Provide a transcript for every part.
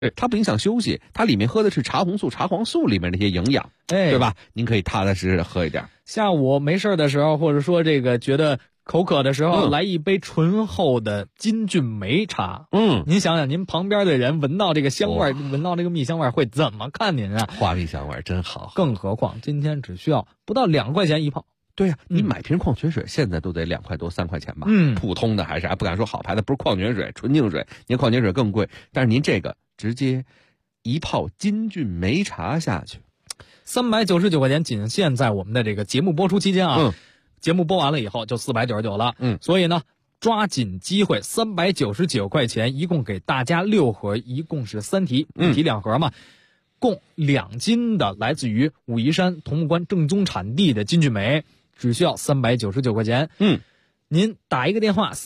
它不影响休息，它里面喝的是茶红素、茶黄素里面那些营养，对吧？您可以踏踏实实的喝一点。 下午没事的时候，或者说这个觉得口渴的时候，来一杯醇厚的金骏眉茶。您想想，您旁边的人闻到这个香味，闻到这个蜜香味会怎么看您啊？ 花蜜香味真好。 更何况今天只需要不到2块钱一泡。 对呀，你买瓶矿泉水现在都得2块多3块钱吧？普通的还不敢说好牌的，不是矿泉水，纯净水，您矿泉水更贵。但是您这个直接一泡金骏眉茶下去 ，399块钱，仅限在我们的这个节目播出期间啊。节目播完了以后就499了。所以呢，抓紧机会，399块钱，一共给大家6盒，一共是3提，1提2盒嘛。共2斤的来自于武夷山桐木关正宗产地的金骏眉，只需要399块钱。您打一个电话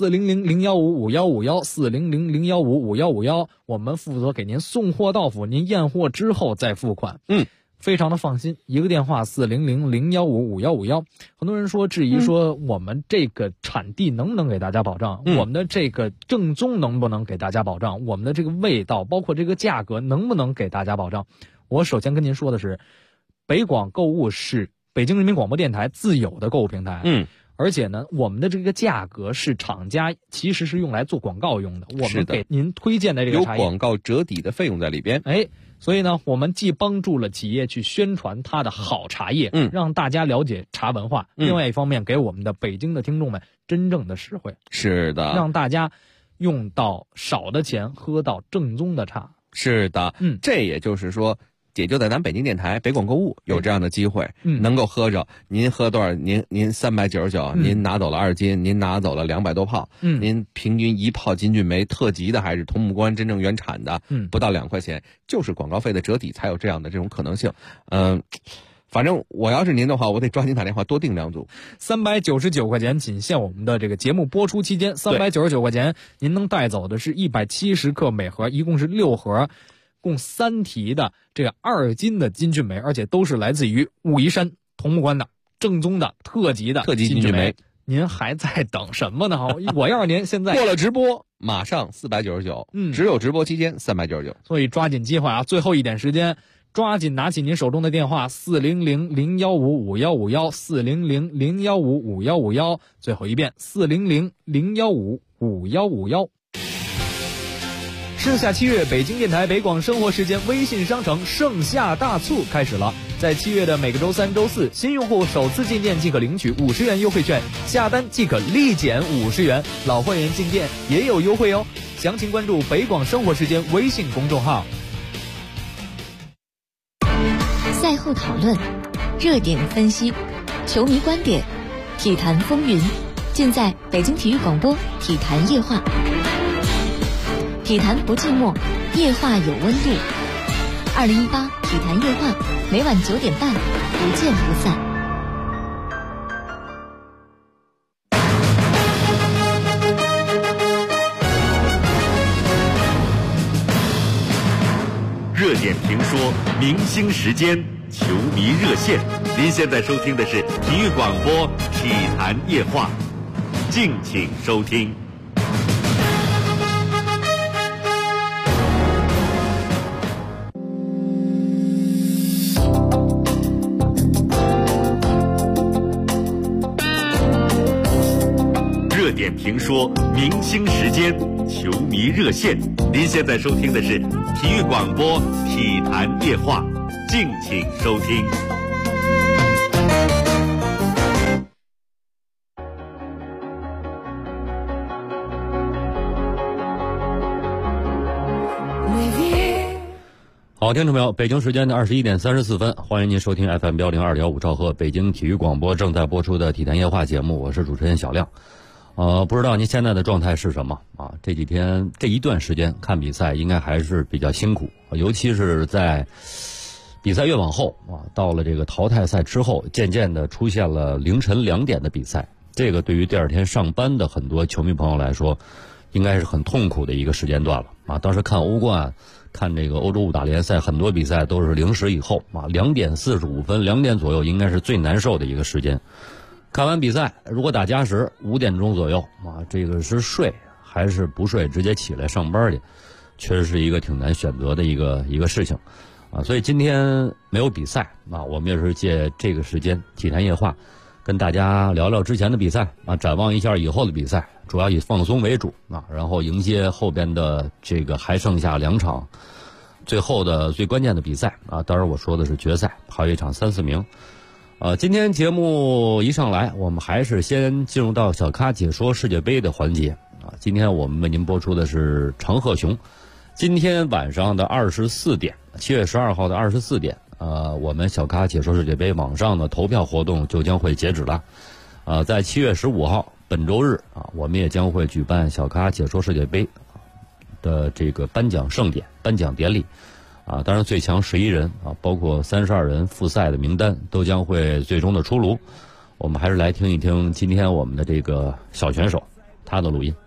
400-015-5151，400-015-5151，我们负责给您送货到府，您验货之后再付款。非常的放心，一个电话400-015-5151。很多人说质疑说我们这个产地能不能给大家保障，我们的这个正宗能不能给大家保障，我们的这个味道包括这个价格能不能给大家保障。我首先跟您说的是，北广购物是北京人民广播电台自有的购物平台。而且呢，我们的这个价格是厂家其实是用来做广告用的，我们给您推荐的这个茶叶有广告折抵的费用在里边。 所以呢，我们既帮助了企业去宣传它的好茶叶，让大家了解茶文化，另外一方面给我们的北京的听众们真正的实惠。 是的， 让大家用到少的钱喝到正宗的茶。 是的，这也就是说，也就在咱北京电台北广购物有这样的机会，能够喝着。您喝多少？您399，您拿走了2斤，您拿走了200多泡，您平均一泡金骏眉特级的还是桐木关真正原产的，不到2块钱，就是广告费的折抵才有这样的这种可能性。反正我要是您的话，我得抓紧打电话多订2组。 399块钱，仅限我们的这个节目播出期间，399块钱，您能带走的是170克每盒，一共是6盒。共3提的这个2斤的金骏眉，而且都是来自于武夷山桐木关的正宗的特级金骏眉。您还在等什么呢？我要是您现在过了直播，马上499，只有直播期间399。 所以抓紧机会啊！最后一点时间，抓紧拿起您手中的电话400-015-5151，400-015-5151，最后一遍400-015-5151。盛夏7月，北京电台北广生活时间微信商城盛夏大促开始了。在7月的每个周3、周4，新用户首次进店即可领取50元优惠券，下单即可立减50元，老会员进店也有优惠哦。详情关注北广生活时间微信公众号。 赛后讨论，热点分析，球迷观点，体坛风云，尽在北京体育广播体坛夜话。体坛不寂寞，夜话有温度。2018体坛夜话，每晚9点半，不见不散。 热点评说，明星时间，球迷热线。您现在收听的是体育广播体坛夜话，敬请收听。热点评说，明星时间，球迷热线。您现在收听的是体育广播体坛夜话，敬请收听。 好，听众朋友，北京时间的21点34分，欢迎您收听 FM 102.5兆赫北京体育广播正在播出的体坛夜话节目，我是主持人小亮。不知道您现在的状态是什么啊？这几天这一段时间看比赛应该还是比较辛苦，尤其是在比赛越往后啊，到了这个淘汰赛之后，渐渐的出现了凌晨2点的比赛，这个对于第二天上班的很多球迷朋友来说，应该是很痛苦的一个时间段了啊。当时看欧冠，看这个欧洲5大联赛，很多比赛都是0时以后啊，2点45分、2点左右应该是最难受的一个时间。看完比赛，如果打加时，5点钟左右啊，这个是睡还是不睡，直接起来上班去， 确实是一个挺难选择的一个事情啊。所以今天没有比赛啊，我们也是借这个时间体坛夜话跟大家聊聊之前的比赛啊，展望一下以后的比赛，主要以放松为主啊，然后迎接后边的这个还剩下2场最后的最关键的比赛啊。当然我说的是决赛，还有一场3、4名。今天节目一上来，我们还是先进入到小咖解说世界杯的环节啊。今天我们为您播出的是长鹤熊。今天晚上的24点，7月12号的24点，我们小咖解说世界杯网上的投票活动就将会截止了。在7月15号本周日啊，我们也将会举办小咖解说世界杯的这个颁奖盛典、颁奖典礼。当然最强11人啊，包括32人复赛的名单都将会最终的出炉。我们还是来听一听今天我们的这个小选手他的录音。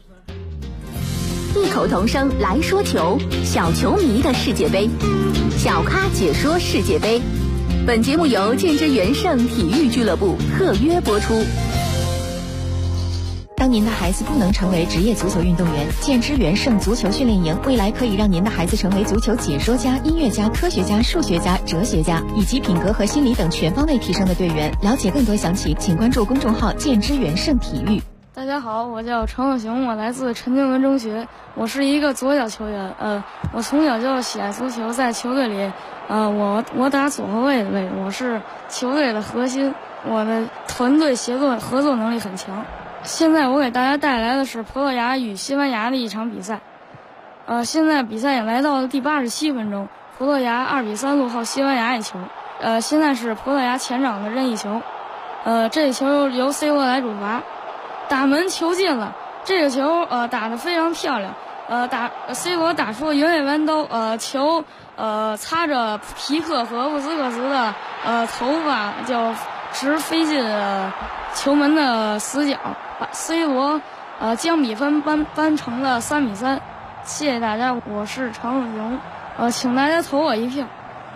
异口同声来说球，小球迷的世界杯，小咖解说世界杯。本节目由建之元盛体育俱乐部特约播出。 当您的孩子不能成为职业足球运动员，建之元盛足球训练营未来可以让您的孩子成为足球解说家、音乐家、科学家、数学家、哲学家，以及品格和心理等全方位提升的队员。了解更多详情，请关注公众号建之元盛体育。 大家好，我叫陈鹤雄，我来自陈经纶中学，我是一个左脚球员。我从小就喜爱足球，在球队里，我打左后卫的位置，我是球队的核心，我的团队协作合作能力很强。现在我给大家带来的是葡萄牙与西班牙的一场比赛。现在比赛也来到了第87分钟，葡萄牙2-3落后西班牙一球。现在是葡萄牙前场的任意球，这球由 C 罗来主罚，打门球进了。这个球打得非常漂亮，C 罗打出了原味弯刀，球擦着皮克和布斯克茨的头发，就直飞进球门的死角，把 C 罗将比分扳成了3-3。谢谢大家，我是常鹤雄，请大家投我一票。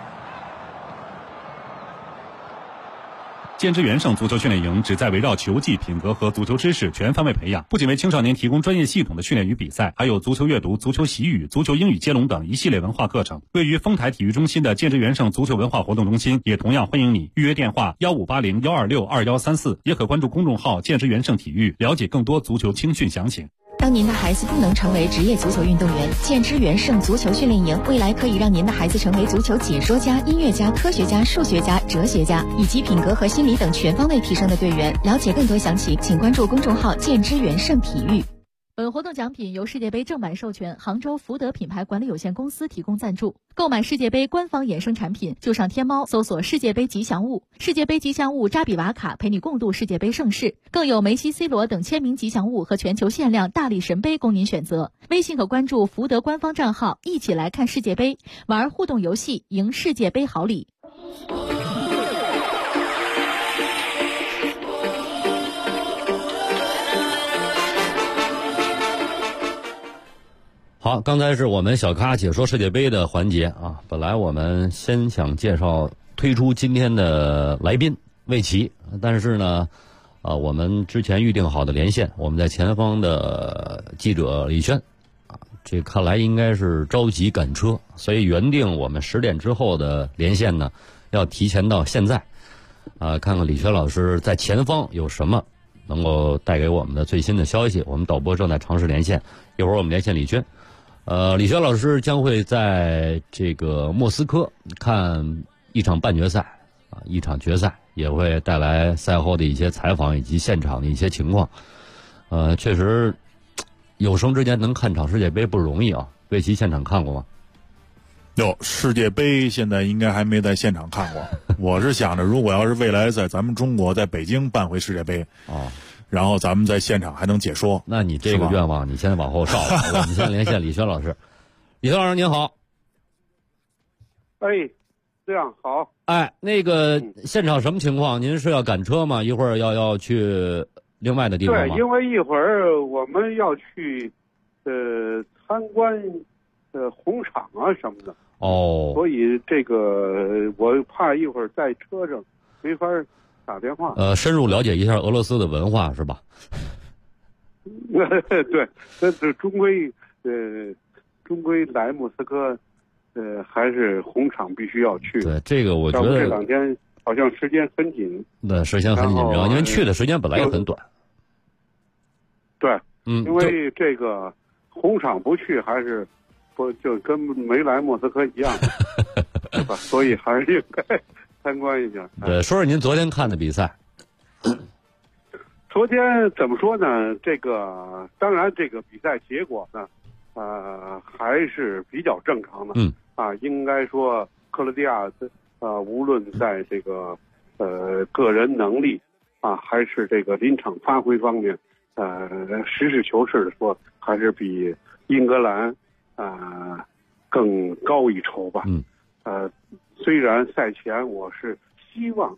建之元盛足球训练营旨在围绕球技、品格和足球知识全方位培养，不仅为青少年提供专业系统的训练与比赛，还有足球阅读、足球习语、足球英语接龙等一系列文化课程。位于丰台体育中心的建之元盛足球文化活动中心也同样欢迎你。预约电话1580-126-2134，也可关注公众号建之元盛体育，了解更多足球青训详情。 当您的孩子不能成为职业足球运动员，建之元盛足球训练营未来可以让您的孩子成为足球解说家、音乐家、科学家、数学家、哲学家，以及品格和心理等全方位提升的队员。了解更多详情，请关注公众号建之元盛体育。 本活动奖品由世界杯正版授权杭州福德品牌管理有限公司提供赞助。购买世界杯官方衍生产品，就上天猫搜索世界杯吉祥物，世界杯吉祥物扎比瓦卡陪你共度世界杯盛世，更有梅西、C 罗等签名吉祥物和全球限量大力神杯供您选择。微信可关注福德官方账号，一起来看世界杯，玩互动游戏，赢世界杯好礼。 好，刚才是我们小咖解说世界杯的环节啊。本来我们先想介绍推出今天的来宾魏奇，但是呢，我们之前预定好的连线，我们在前方的记者李轩啊，这看来应该是着急赶车，所以原定我们10点之后的连线呢，要提前到现在看看李轩老师在前方有什么能够带给我们的最新的消息。我们导播正在尝试连线，一会儿我们连线李轩。李轩老师将会在这个莫斯科看一场半决赛一场决赛，也会带来赛后的一些采访以及现场的一些情况。确实有生之年能看场世界杯不容易啊。魏奇现场看过吗？ 世界杯现在应该还没在现场看过。我是想着，如果要是未来在咱们中国在北京办回世界杯然后咱们在现场还能解说。 那你这个愿望你现在往后稍我们先连线李轩老师。李轩老师您好。 这样好。 那个现场什么情况？您是要赶车吗？一会儿要去另外的地方吗？ 对，因为一会儿我们要去参观红场啊什么的。所以这个我怕一会儿在车上没法打电话。 深入了解一下俄罗斯的文化是吧？ 对，这终归终归来莫斯科，还是红场必须要去。 对，这个我觉得这2天好像时间很紧。 对，时间很紧张，因为去的时间本来也很短。 对，因为这个红场不去，还是不就跟没来莫斯科一样，对吧？所以还是应该参观一下。 对，说说您昨天看的比赛。 昨天怎么说呢？这个当然，这个比赛结果呢，还是比较正常的。应该说克罗地亚无论在这个个人能力还是这个临场发挥方面，实事求是的说，还是比英格兰更高一筹吧。虽然赛前我是希望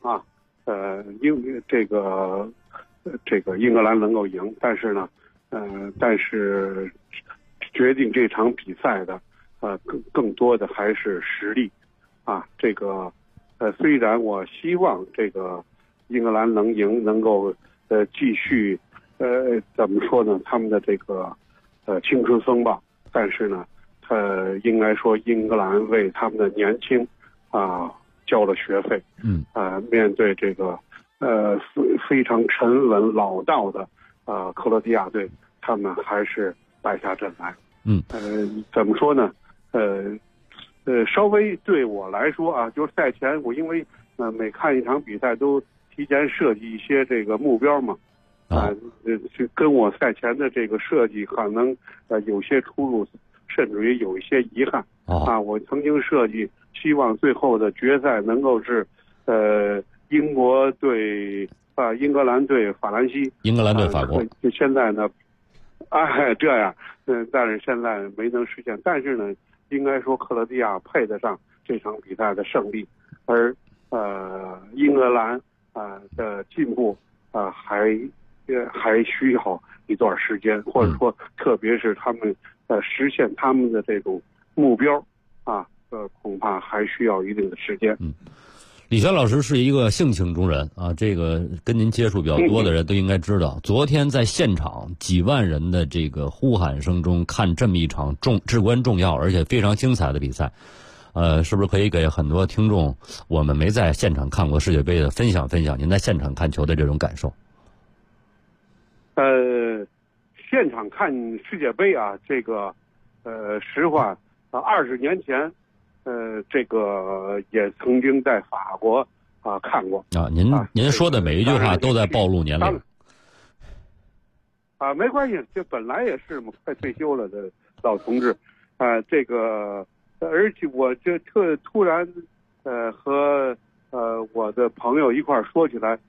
这个英格兰能够赢，但是呢，但是决定这场比赛的更多的还是实力这个虽然我希望这个英格兰能赢，能够继续怎么说呢，他们的这个青春风暴，但是呢应该说英格兰为他们的年轻交了学费。面对这个非常沉稳老道的克罗地亚队，他们还是败下阵来。怎么说呢？稍微对我来说就是赛前我因为每看一场比赛都提前设计一些这个目标嘛，跟我赛前的这个设计可能有些出入，甚至于有一些遗憾。我曾经设计希望最后的决赛能够是英国对英格兰对法兰西， 英格兰对法国。 现在呢，这样，但是现在没能实现。但是呢，应该说克罗地亚配得上这场比赛的胜利，而英格兰的进步还需要一段时间，或者说特别是他们实现他们的这种目标恐怕还需要一定的时间。 李轩老师是一个性情中人这个跟您接触比较多的人都应该知道，昨天在现场几万人的这个呼喊声中看这么一场至关重要而且非常精彩的比赛，是不是可以给很多听众，我们没在现场看过世界杯的，分享分享您在现场看球的这种感受？ 现场看世界杯这个实话20年前这个也曾经在法国看过您说的每一句话都在暴露年龄没关系，这本来也是嘛，快退休了的老同志这个而且我就突然和我的朋友一块说起来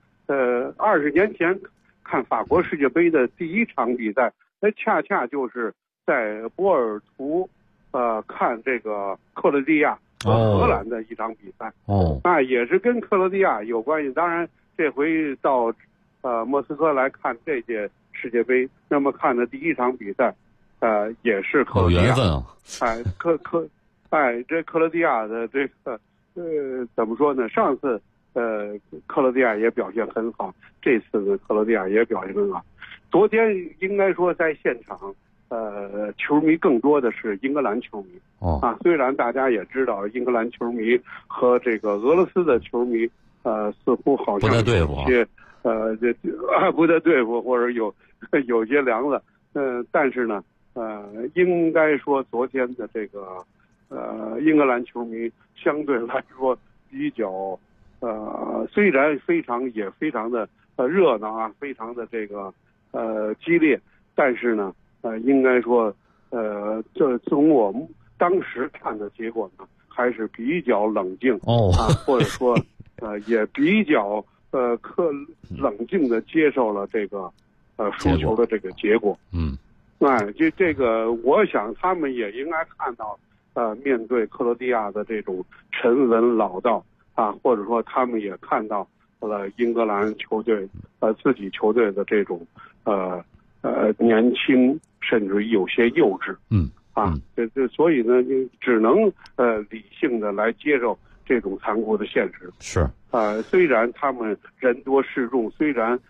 ，20年前看法国世界杯的第一场比赛，那恰恰就是在波尔图看这个克罗地亚和荷兰的一场比赛。也是跟克罗地亚有关系。当然这回到莫斯科来看这届世界杯，那么看的第一场比赛也是克罗地亚。有缘分这克罗地亚的这个怎么说呢？上次克罗地亚也表现很好，这次呢克罗地亚也表现很好。昨天应该说在现场球迷更多的是英格兰球迷虽然大家也知道英格兰球迷和这个俄罗斯的球迷似乎好像有些不得对付，或者有些凉了但是呢应该说昨天的这个英格兰球迷相对来说比较虽然非常的热闹非常的这个激烈，但是呢应该说这从我们当时看的结果呢还是比较冷静或者说也比较冷静的接受了这个输球的这个结果。这个我想他们也应该看到面对克罗地亚的这种沉稳老道或者说他们也看到了英格兰球队自己球队的这种年轻，甚至有些幼稚。所以呢只能理性的来接受这种残酷的现实。 是虽然他们人多势众，虽然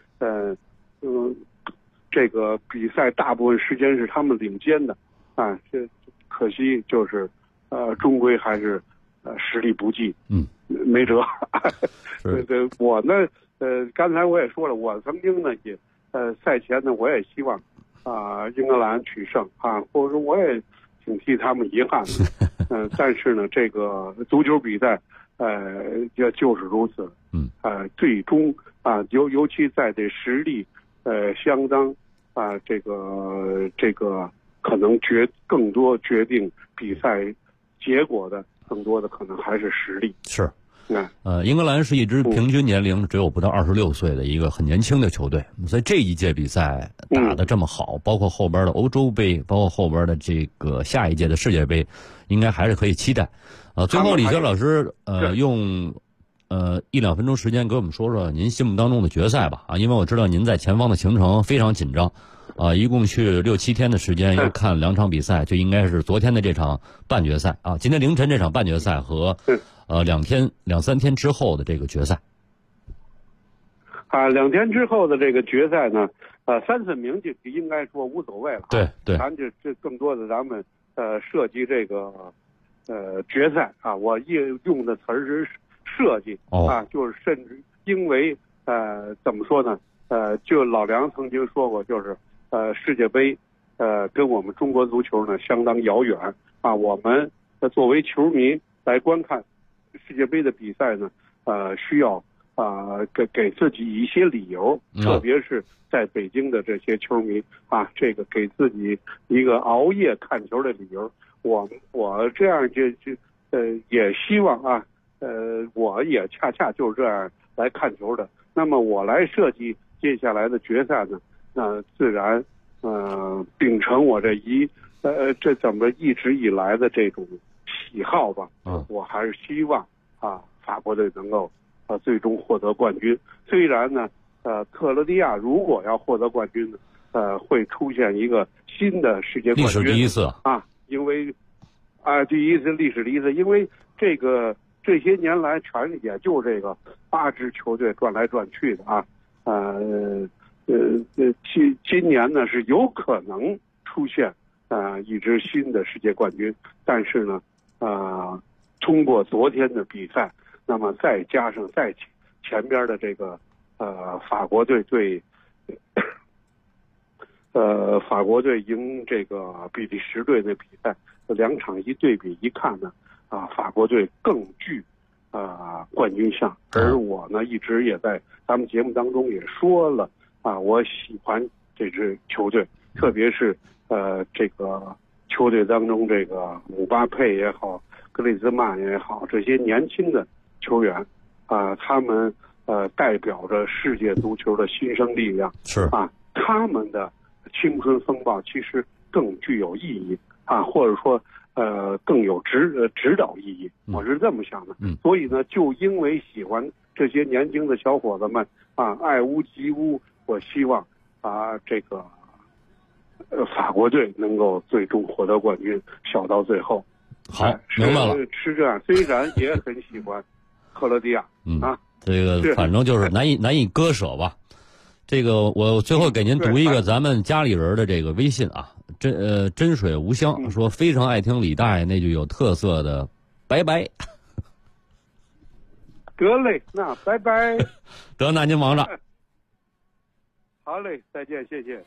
这个比赛大部分时间是他们领先的这可惜就是终归还是实力不济，没辙。我呢刚才我也说了，我曾经呢也赛前呢我也希望英格兰取胜或者说我也挺替他们遗憾的，但是呢这个足球比赛也就是如此，最终尤其在这实力相当这个可能更多决定比赛结果的，更多的可能还是实力。 是，英格兰是一支平均年龄只有不到26岁的一个很年轻的球队，所以这一届比赛打得这么好，包括后边的欧洲杯，包括后边的这个下一届的世界杯，应该还是可以期待。最后李轩老师用1-2分钟时间给我们说说您心目当中的决赛吧，因为我知道您在前方的行程非常紧张，一共去6-7天的时间要看2场比赛，就应该是昨天的这场半决赛今天凌晨这场半决赛和2-3天之后的这个决赛。 2天之后的这个决赛呢，3分名就应该说无所谓了。 对， 咱这更多的咱们涉及这个决赛我用的词儿是设计就是甚至因为怎么说呢就老梁曾经说过，就是世界杯跟我们中国足球呢相当遥远我们作为球迷来观看世界杯的比赛呢需要给自己一些理由，特别是在北京的这些球迷这个给自己一个熬夜看球的理由。我这样也希望我也恰恰就是这样来看球的。那么我来设计接下来的决赛呢，自然秉承我这怎么一直以来的这种喜好吧，我还是希望法国队能够最终获得冠军。虽然呢克罗地亚如果要获得冠军呢会出现一个新的世界冠军， 历史第一次因为历史第一次，因为这些年来全也就这个8支球队转来转去的今年呢是有可能出现一支新的世界冠军，但是呢通过昨天的比赛，那么再加上在前边的这个法国队法国队赢这个比利时队的比赛，2场一对比一看呢法国队更具冠军相。而我呢一直也在咱们节目当中也说了我喜欢这支球队，特别是这个球队当中这个姆巴佩也好，格列兹曼也好，这些年轻的球员他们代表着世界足球的新生力量， 是他们的青春风暴其实更具有意义或者说更有指导意义，我是这么想的。所以呢就因为喜欢这些年轻的小伙子们爱屋及乌，我希望这个法国队能够最终获得冠军，笑到最后。 好，明白了。 是这样，虽然也很喜欢克罗地亚这个反正就是难以割舍吧。这个我最后给您读一个咱们家里人的这个微信真水无香说非常爱听李大爷那句有特色的拜拜。 得嘞，那拜拜。 得，那您忙着。 好嘞，再见，谢谢。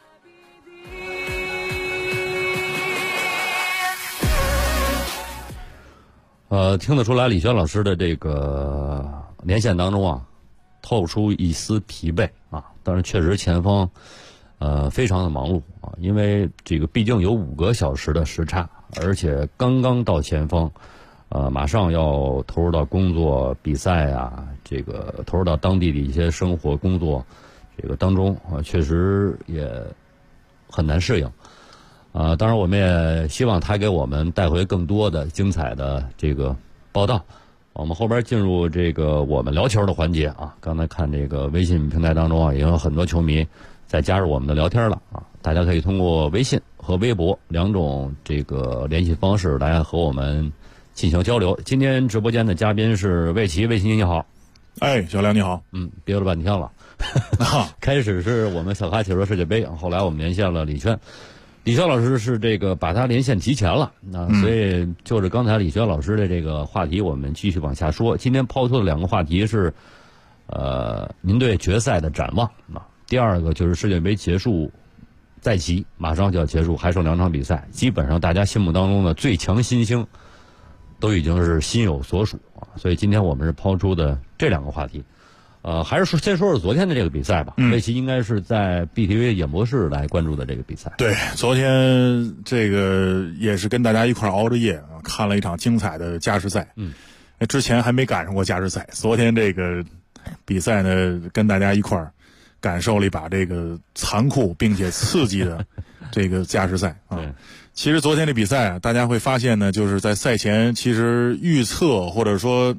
听得出来李轩老师的这个连线当中透出一丝疲惫但是确实前方非常的忙碌因为这个毕竟有5个小时的时差，而且刚刚到前方马上要投入到工作比赛这个投入到当地的一些生活工作这个当中确实也很难适应当然我们也希望他给我们带回更多的精彩的这个报道。我们后边进入这个我们聊球的环节刚才看这个微信平台当中也有很多球迷在加入我们的聊天了大家可以通过微信和微博2种这个联系方式来和我们进行交流。今天直播间的嘉宾是魏奇，魏奇你好。 小梁你好。 憋了半天了开始是我们小咖解说世界杯，后来我们连线了李轩。 李霄老师是这个把他连线提前了，所以就着刚才李霄老师的这个话题，我们继续往下说。今天抛出的2个话题是，您对决赛的展望啊。第二个就是世界杯结束在即，马上就要结束，还剩2场比赛，基本上大家心目当中的最强新星都已经是心有所属啊。所以今天我们是抛出的这2个话题。还是先说说昨天的这个比赛吧。魏奇应该是在 BTV 演播室来关注的这个比赛。 对，昨天这个也是跟大家一块熬着夜啊，看了一场精彩的加时赛。之前还没赶上过加时赛，昨天这个比赛呢，跟大家一块感受了一把这个残酷并且刺激的这个加时赛啊。其实昨天的比赛啊，大家会发现呢，就是在赛前其实预测或者说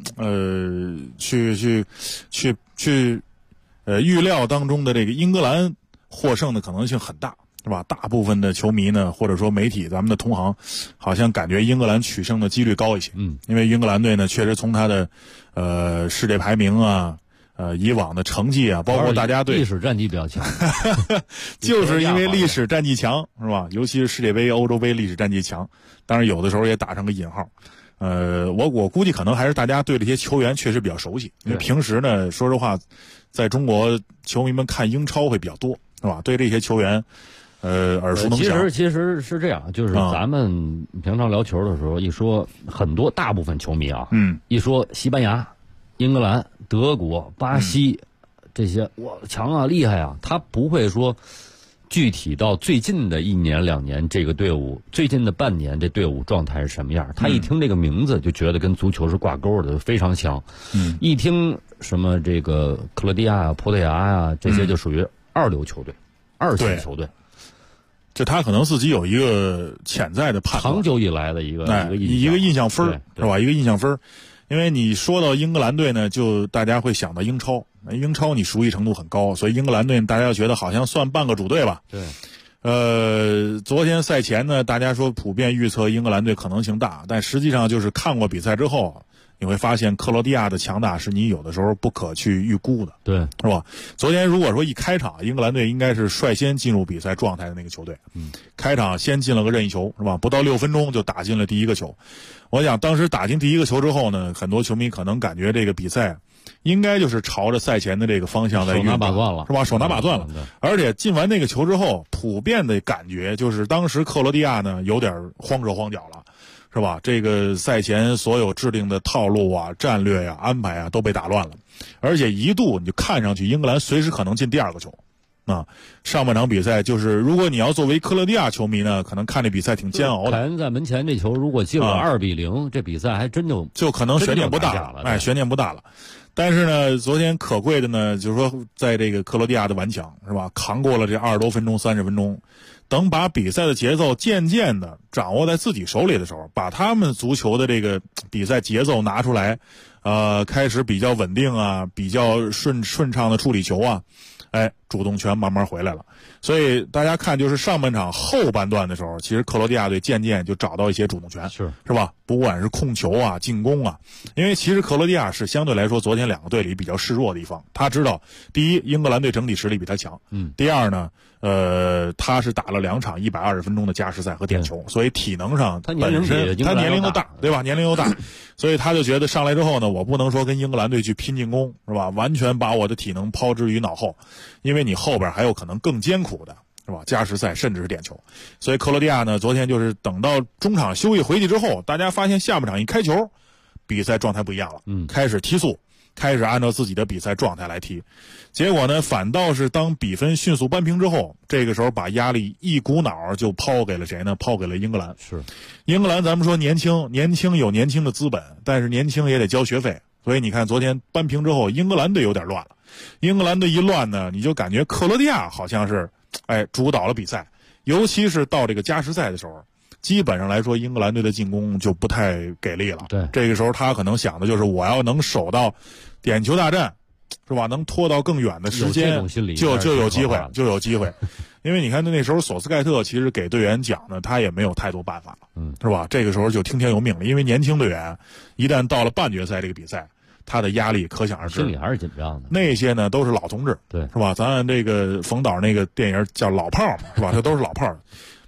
预料当中的这个英格兰获胜的可能性很大，是吧？大部分的球迷呢，或者说媒体，咱们的同行，好像感觉英格兰取胜的几率高一些。因为英格兰队呢，确实从他的世界排名啊。以往的成绩啊，包括大家对历史战绩比较强， 就是因为历史战绩强，是吧？尤其是世界杯、欧洲杯历史战绩强，当然有的时候也打上个引号。我估计可能还是大家对这些球员确实比较熟悉，因为平时呢，说实话，在中国球迷们看英超会比较多，是吧？对这些球员，耳熟能详。 其实是这样，就是咱们平常聊球的时候，一说很多大部分球迷啊，一说西班牙、英格兰、德国、巴西，这些哇强啊厉害啊，他不会说具体到最近的1年2年这个队伍，最近的半年这队伍状态是什么样，他一听这个名字就觉得跟足球是挂钩的，非常强。一听什么这个克罗地亚啊、葡萄牙啊，这些就属于2流球队、2线球队。 这他可能自己有一个潜在的判断， 长久以来的一个印象分是吧？一个印象分。因为你说到英格兰队呢，就大家会想到英超，英超你熟悉程度很高，所以英格兰队大家觉得好像算半个主队吧。 对。 昨天赛前呢，大家说普遍预测英格兰队可能性大，但实际上就是看过比赛之后，你会发现克罗地亚的强大是你有的时候不可去预估的， 对， 是吧？昨天如果说一开场，英格兰队应该是率先进入比赛状态的那个球队，开场先进了个任意球，是吧？不到6分钟就打进了第一个球。我想当时打进第一个球之后呢，很多球迷可能感觉这个比赛应该就是朝着赛前的这个方向在运， 手拿把攥了， 是吧？手拿把攥了。而且进完那个球之后，普遍的感觉就是当时克罗地亚呢有点慌手慌脚了，是吧？这个赛前所有制定的套路啊、战略啊、安排啊都被打乱了，而且一度你就看上去英格兰随时可能进第2个球。上半场比赛就是，如果你要作为克罗地亚球迷呢，可能看这比赛挺煎熬的。 凯恩在门前这球如果进了2-0，这比赛还真就可能悬念不大了，悬念不大了。但是呢，昨天可贵的呢，就是说在这个克罗地亚的顽强，是吧？扛过了这20多分钟、30分钟，等把比赛的节奏渐渐的掌握在自己手里的时候，把他们足球的这个比赛节奏拿出来，开始比较稳定啊，比较顺畅的处理球啊。主动权慢慢回来了，所以大家看，就是上半场后半段的时候，其实克罗地亚队渐渐就找到一些主动权，是吧？不管是控球啊、进攻啊，因为其实克罗地亚是相对来说昨天2个队里比较示弱的一方。他知道，第一，英格兰队整体实力比他强，第二呢，他是打了2场120分钟的加时赛和点球，所以体能上本身他年龄都大，对吧？年龄又大，所以他就觉得上来之后呢，我不能说跟英格兰队去拼进攻，是吧？完全把我的体能抛之于脑后，因为你后边还有可能更艰苦的，是吧？加时赛甚至是点球。所以克罗地亚呢，昨天就是等到中场休息回去之后，大家发现下半场一开球，比赛状态不一样了，开始提速，开始按照自己的比赛状态来踢。结果呢，反倒是当比分迅速扳平之后，这个时候把压力一股脑就抛给了谁呢？抛给了英格兰。 是英格兰，咱们说年轻有年轻的资本，但是年轻也得交学费。所以你看，昨天扳平之后，英格兰队有点乱了。英格兰队一乱呢，你就感觉克罗地亚好像是主导了比赛，尤其是到这个加时赛的时候，基本上来说英格兰队的进攻就不太给力了。 对， 这个时候他可能想的就是我要能守到点球大战，是吧？能拖到更远的时间，就有机会。因为你看那时候索斯盖特其实给队员讲呢，他也没有太多办法了，是吧？这个时候就听天由命了，因为年轻队员一旦到了半决赛这个比赛，他的压力可想而知， 心里还是紧张的。 那些呢都是老同志， 对， 是吧？咱按这个冯导那个电影叫老炮嘛，是吧？这都是老炮。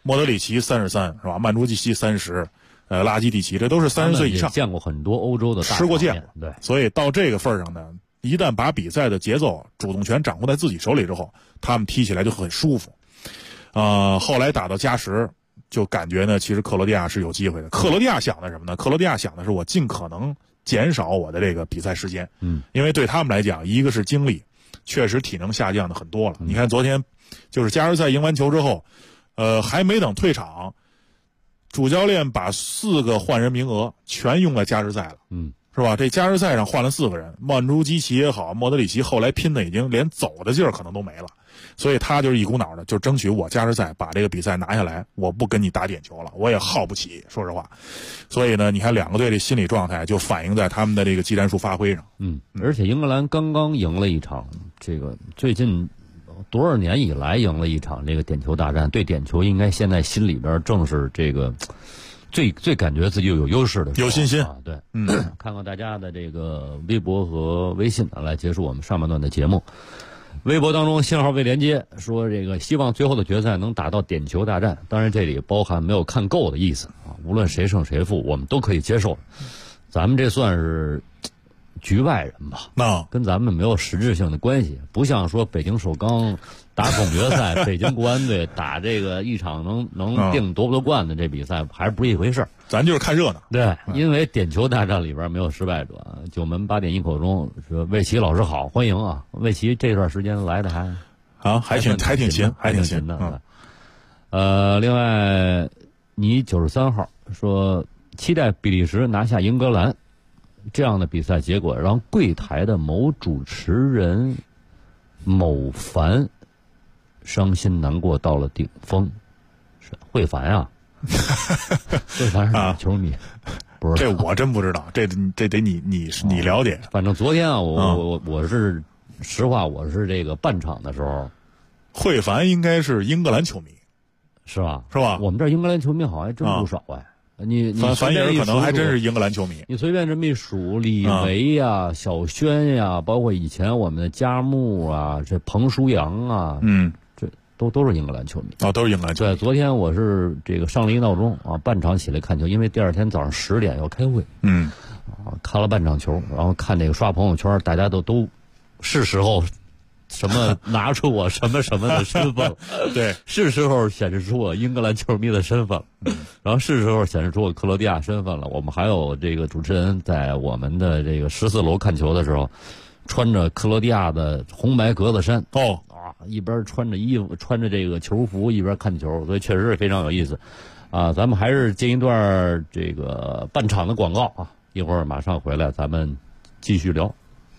莫德里奇33是吧？曼朱基奇30，拉基蒂奇，这都是30岁以上。 见过很多欧洲的大吃过见过， 对。 所以到这个份上呢，一旦把比赛的节奏、主动权掌握在自己手里之后，他们踢起来就很舒服。后来打到加时，就感觉呢，其实克罗地亚是有机会的。克罗地亚想的什么呢？克罗地亚想的是我尽可能减少我的这个比赛时间，因为对他们来讲，一个是精力，确实体能下降的很多了。你看昨天，就是加时赛赢完球之后，还没等退场，主教练把4个换人名额全用在加时赛了，是吧？这加时赛上换了4个人，曼朱基奇也好，莫德里奇后来拼的已经连走的劲儿可能都没了，所以他就是一股脑的就争取我加时赛把这个比赛拿下来，我不跟你打点球了，我也耗不起，说实话。所以呢，你看两个队的心理状态就反映在他们的这个技战术发挥上。 而且英格兰刚刚赢了一场，这个最近多少年以来赢了一场这个点球大战，对点球应该现在心里边正是这个最感觉自己有优势的时候， 有信心啊。对，看看大家的这个微博和微信来结束我们上半段的节目。微博当中信号未连接，说这个希望最后的决赛能打到点球大战，当然这里包含没有看够的意思啊，无论谁胜谁负我们都可以接受。咱们这算是局外人吧，跟咱们没有实质性的关系，不像说北京首钢打总决赛，北京国安队打这个一场能定夺不夺冠的这比赛，还是不是一回事。 咱就是看热闹。 对，因为点球大战里边没有失败者。九门8点一口钟说魏奇老师好，欢迎啊！魏奇这段时间来的还挺勤的。另外你93号说期待比利时拿下英格兰。这样的比赛结果让柜台的某主持人某凡伤心难过到了顶峰。是惠凡啊，惠凡是哪球迷？不是这我真不知道，这得你了解。 反正昨天啊，我是实话，我是这个半场的时候， 惠凡应该是英格兰球迷， 是吧？ 是吧？ 我们这英格兰球迷好像还真不少哎。你樊爷可能还真是英格兰球迷。 你随便这么一数，李维呀、小轩呀，包括以前我们的佳木啊，这彭舒阳啊，这都是英格兰球迷。 都是英格兰球迷。 对，昨天我是这个上了一闹钟啊，半场起来看球，因为第二天早上10点要开会。看了半场球，然后看这个刷朋友圈，大家都是时候。什么拿出我什么什么的身份对， 是时候显示出我英格兰球迷的身份然后是时候显示出我克罗地亚身份了。我们还有这个主持人在我们的这个14楼看球的时候，穿着克罗地亚的红白格子衫一边穿着衣服穿着这个球服一边看球，所以确实是非常有意思啊。咱们还是接一段这个半场的广告啊，一会儿马上回来咱们继续聊。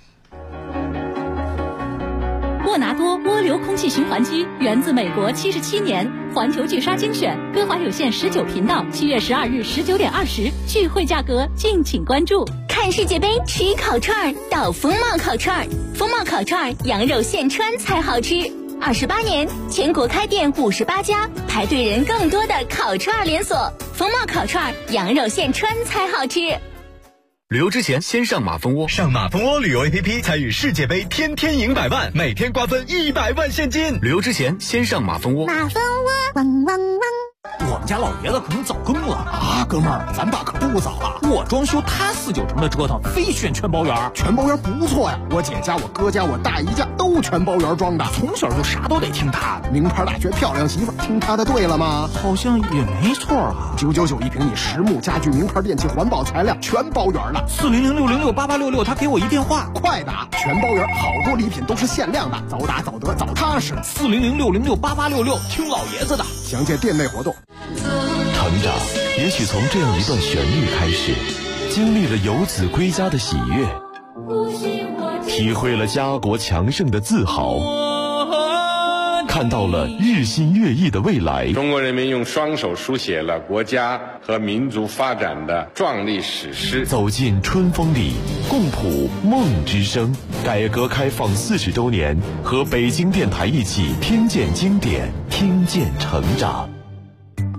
沃纳多涡流空气循环机源自美国77年，环球巨鲨精选，歌华有线19频道，7月12日19点20，聚会价格敬请关注。 看世界杯吃烤串到风貌烤串，风貌烤串羊肉现穿才好吃。28年，全国开店58家，排队人更多的烤串连锁。风貌烤串羊肉现穿才好吃。 旅游之前先上马蜂窝，上马蜂窝旅游 APP 参与世界杯，天天赢100万，每天瓜分100万现金。旅游之前先上马蜂窝。 马蜂窝，汪汪汪。 我们家老爷子可能早更了啊，哥们儿，咱爸可不早了。我装修，他4、9成的折腾，非选全包圆。 全包圆不错呀，我姐家、我哥家、我大姨家都全包圆装的， 从小就啥都得听他的。 名牌大学漂亮媳妇，听他的对了吗？ 好像也没错啊。 999一平米实木家具、名牌电器、环保材料，全包圆了。 400-606-8866，他给我一电话， 快打！全包圆，好多礼品都是限量的，早打早得早踏实。 400-606-8866，听老爷子的。 详见店内活动。 成长也许从这样一段旋律开始，经历了游子归家的喜悦，体会了家国强盛的自豪，看到了日新月异的未来。 中国人民用双手书写了国家和民族发展的壮丽史诗。 走进春风里，共谱梦之声。改革开放40周年，和北京电台一起听见经典，听见成长。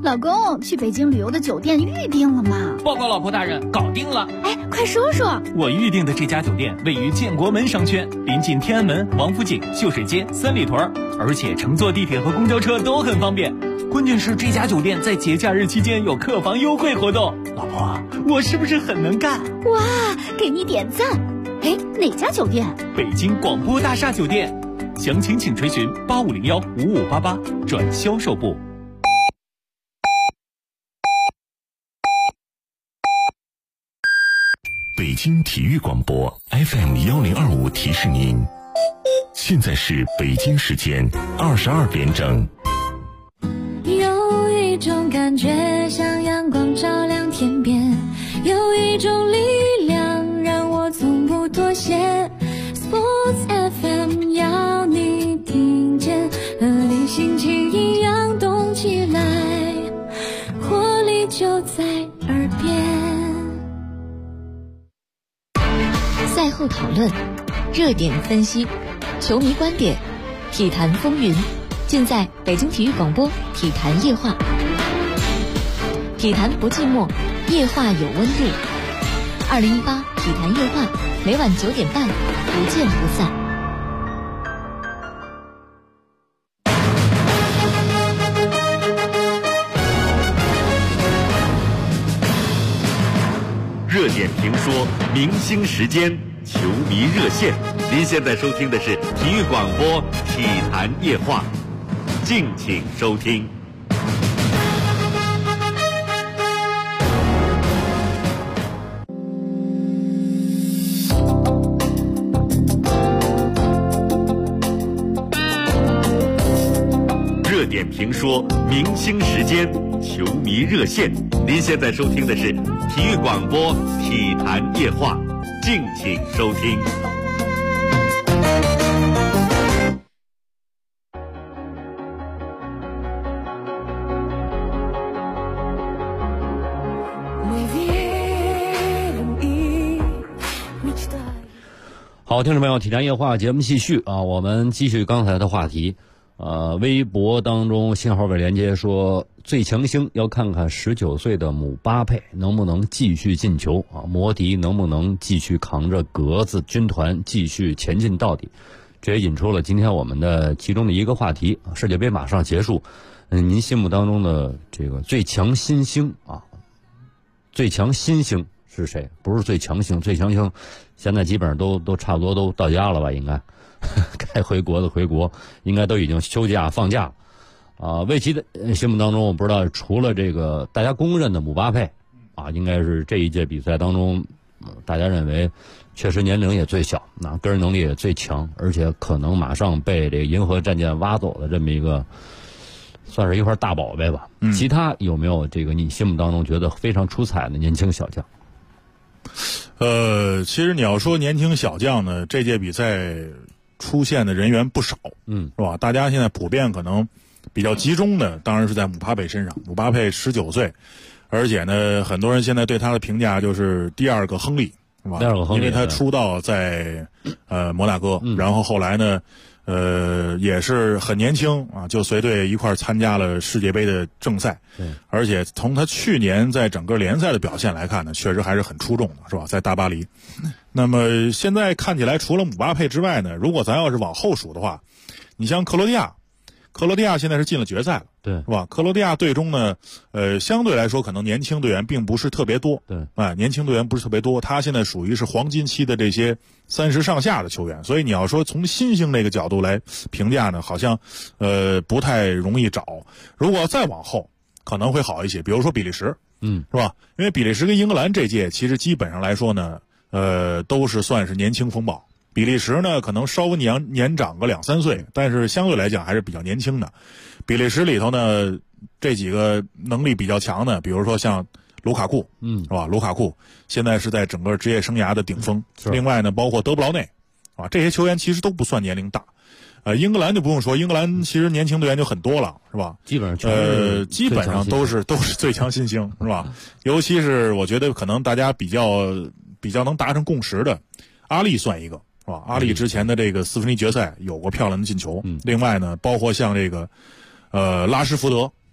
老公，去北京旅游的酒店预定了吗？ 报告老婆大人，搞定了。 哎，快说说。 我预定的这家酒店位于建国门商圈，临近天安门、王府井、秀水街、三里屯，而且乘坐地铁和公交车都很方便。关键是这家酒店在节假日期间有客房优惠活动。老婆，我是不是很能干？ 哇，给你点赞。哎，哪家酒店？ 北京广播大厦酒店。详情请垂询8501-5588转销售部。 北京体育广播 FM1025提示您，现在是北京时间22点整。 有一种感觉像阳光照亮天边，有一种力量让我从不妥协。Sports FM 要你听见，和你心情一样动起来，活力就在耳边。 赛后讨论，热点分析，球迷观点，体坛风云，尽在北京体育广播体坛夜话。体坛不寂寞，夜话有温度。2018体坛夜话，每晚9点半，不见不散。 热点评说，明星时间，球迷热线。您现在收听的是体育广播体坛夜话，敬请收听。热点评说，明星时间，球迷热线。您现在收听的是体育广播体坛夜话，敬请收听。 好，听众朋友，体坛夜话节目继续啊，我们继续刚才的话题。微博当中信号位连接说，最强星要看看19岁的姆巴佩能不能继续进球啊，摩迪能不能继续扛着格子军团继续前进到底。这也引出了今天我们的其中的一个话题，世界杯马上结束，您心目当中的这个最强新星啊，最强新星是谁？不是最强星，最强星现在基本上都差不多都到家了吧，应该该回国的回国，应该都已经休假放假了。魏奇的心目当中，我不知道除了这个大家公认的姆巴佩啊，应该是这一届比赛当中，大家认为确实年龄也最小，那个人能力也最强，而且可能马上被这个银河战舰挖走的这么一个，算是一块大宝贝吧。其他有没有这个你心目当中觉得非常出彩的年轻小将？ 其实你要说年轻小将呢，这届比赛出现的人员不少，是吧？大家现在普遍可能比较集中的，当然是在姆巴佩身上。姆巴佩19岁，而且呢，很多人现在对他的评价就是第二个亨利，是吧？ 第二个亨利， 因为他出道在摩纳哥，然后后来呢，也是很年轻啊，就随队一块参加了世界杯的正赛。而且从他去年在整个联赛的表现来看呢，确实还是很出众的，是吧？在大巴黎。那么现在看起来，除了姆巴佩之外呢，如果咱要是往后数的话，你像克罗地亚现在是进了决赛了， 对， 是吧？克罗地亚队中呢，相对来说可能年轻队员并不是特别多， 对， 年轻队员不是特别多，他现在属于是黄金期的这些30上下的球员，所以你要说从新星这个角度来评价呢，好像不太容易找。如果再往后，可能会好一些，比如说比利时，是吧？因为比利时跟英格兰这届其实基本上来说呢，都是算是年轻风暴。比利时呢，可能稍微年长个2-3岁，但是相对来讲还是比较年轻的。比利时里头呢，这几个能力比较强的，比如说像卢卡库，是吧？卢卡库现在是在整个职业生涯的顶峰。另外呢，包括德布劳内，啊，这些球员其实都不算年龄大。英格兰就不用说，英格兰其实年轻队员就很多了，是吧？ 基本上都是最强新星，是吧？尤其是我觉得可能大家比较能达成共识的，阿利算一个。是吧？阿里之前的这个4分之一决赛有过漂亮的进球。另外呢，包括像这个拉什福德，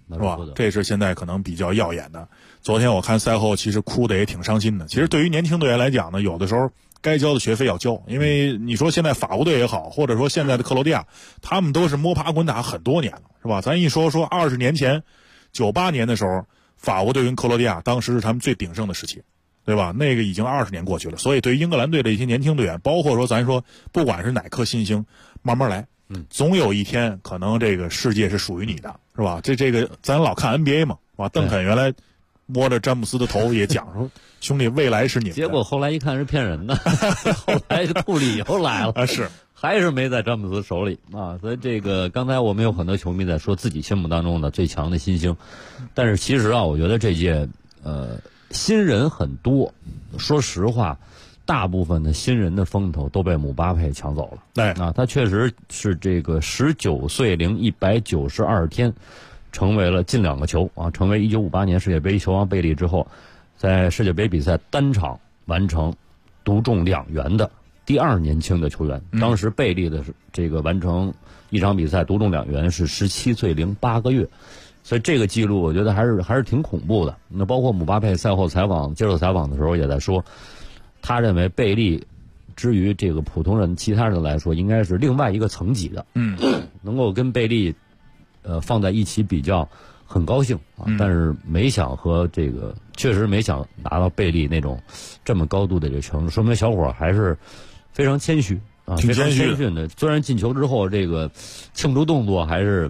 是吧？这是现在可能比较耀眼的。昨天我看赛后，其实哭得也挺伤心的。其实对于年轻队员来讲呢，有的时候该交的学费要交，因为你说现在法国队也好，或者说现在的克罗地亚，他们都是摸爬滚打很多年了，是吧？咱一说20年前，98年的时候，法国队跟克罗地亚当时是他们最鼎盛的时期，对吧？那个已经20年过去了，所以对于英格兰队的一些年轻队员，包括说咱说不管是哪颗新星，慢慢来，总有一天可能这个世界是属于你的，是吧？这个咱老看 NBA 嘛，是吧？邓肯原来摸着詹姆斯的头也讲说，兄弟，未来是你们的。 结果后来一看是骗人的，后来库里又来了啊，是还是没在詹姆斯手里啊。所以这个刚才我们有很多球迷在说自己心目当中的最强的新星，但是其实啊，我觉得这届新人很多，说实话，大部分的新人的风头都被姆巴佩抢走了。 对啊，他确实是这个19岁零192天。成为了进2个球啊！成为1958年世界杯球王贝利之后，在世界杯比赛单场完成独中2元的第2年轻的球员。当时贝利的这个完成一场比赛独中2元是17岁零8个月，所以这个记录我觉得还是挺恐怖的。那包括姆巴佩赛后接受采访的时候也在说，他认为贝利之于这个普通人其他人来说，应该是另外一个层级的。能够跟贝利放在一起比较，很高兴啊，但是没想和这个确实没想拿到贝利那种这么高度的这个程度，说明小伙还是非常谦虚啊，非常谦逊的。虽然进球之后这个庆祝动作还是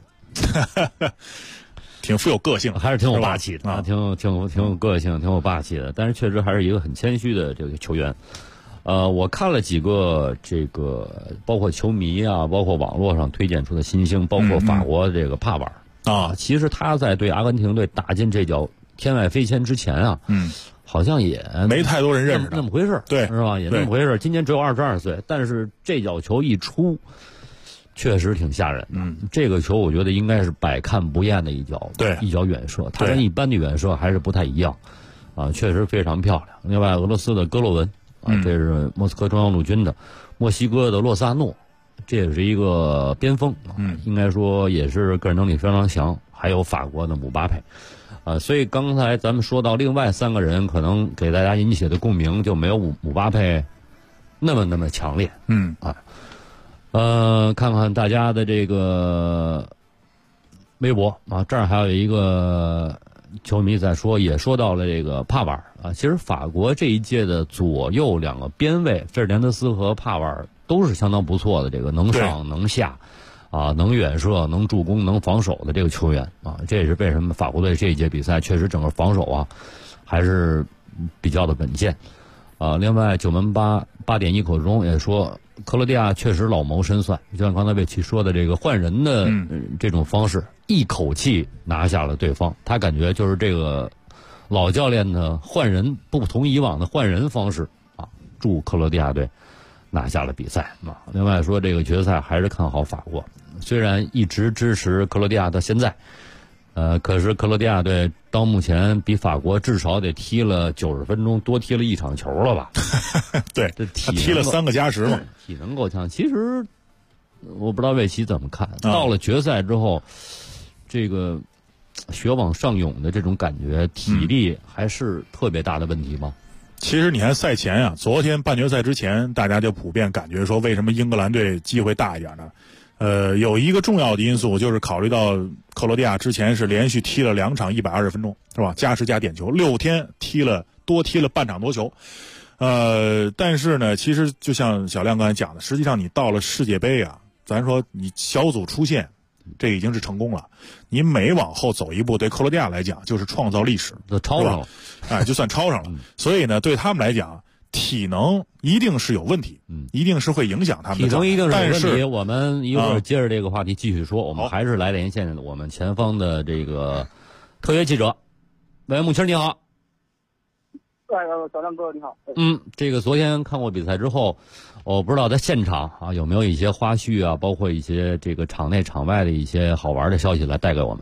挺富有个性， 还是挺有霸气的啊，挺有个性，挺有霸气的。但是确实还是一个很谦虚的这个球员。我看了几个这个，包括球迷啊，包括网络上推荐出的新星，包括法国这个帕瓦尔啊，其实他在对阿根廷队打进这脚天外飞仙之前啊，好像也没太多人认识那么回事， 对， 是吧？也那么回事。今年只有22岁，但是这脚球一出，确实挺吓人的。这个球我觉得应该是百看不厌的一脚， 对， 一脚远射，它跟一般的远射还是不太一样啊，确实非常漂亮。另外，俄罗斯的戈洛文。这是莫斯科中央陆军的，墨西哥的洛萨诺，这也是一个边锋，应该说也是个人能力非常强。还有法国的姆巴佩，所以刚才咱们说到另外3个人，可能给大家引起的共鸣就没有姆巴佩那么强烈。看看大家的这个微博啊，这儿还有一个球迷在说，也说到了这个帕瓦尔啊。其实法国这一届的左右2个边卫费尔南德斯和帕瓦尔都是相当不错的，这个能上能下啊，能远射能助攻能防守的这个球员啊。这也是为什么法国队这一届比赛确实整个防守啊还是比较的稳健啊。另外9门8点1口中也说，克罗地亚确实老谋深算，就像刚才魏奇说的，这个换人的这种方式，一口气拿下了对方。他感觉就是这个老教练的换人不同以往的换人方式啊，助克罗地亚队拿下了比赛啊。另外说，这个决赛还是看好法国，虽然一直支持克罗地亚到现在，可是克罗地亚队到目前比法国至少得踢了90分钟，多踢了1场球了吧？ 对， 这踢了3个加时嘛， 体能够强。其实我不知道魏奇怎么看，到了决赛之后，这个血往上涌的这种感觉，体力还是特别大的问题吗？ 其实你看赛前啊，昨天半决赛之前，大家就普遍感觉说，为什么英格兰队机会大一点呢？有一个重要的因素就是考虑到克罗地亚之前是连续踢了2场120分钟，是吧？加时加点球，6天多踢了半场多球。但是呢，其实就像小亮刚才讲的，实际上你到了世界杯啊，咱说你小组出线，这已经是成功了。你每往后走一步，对克罗地亚来讲就是创造历史， 就超上了， 就算超上了。所以呢，对他们来讲，体能一定是有问题，一定是会影响他们的。 体能一定是有问题。 但是我们一会儿接着这个话题继续说，我们还是来连线我们前方的这个特约记者，喂，穆青你好。 小亮哥你好。 这个昨天看过比赛之后，我不知道在现场啊有没有一些花絮啊，包括一些这个场内场外的一些好玩的消息来带给我们。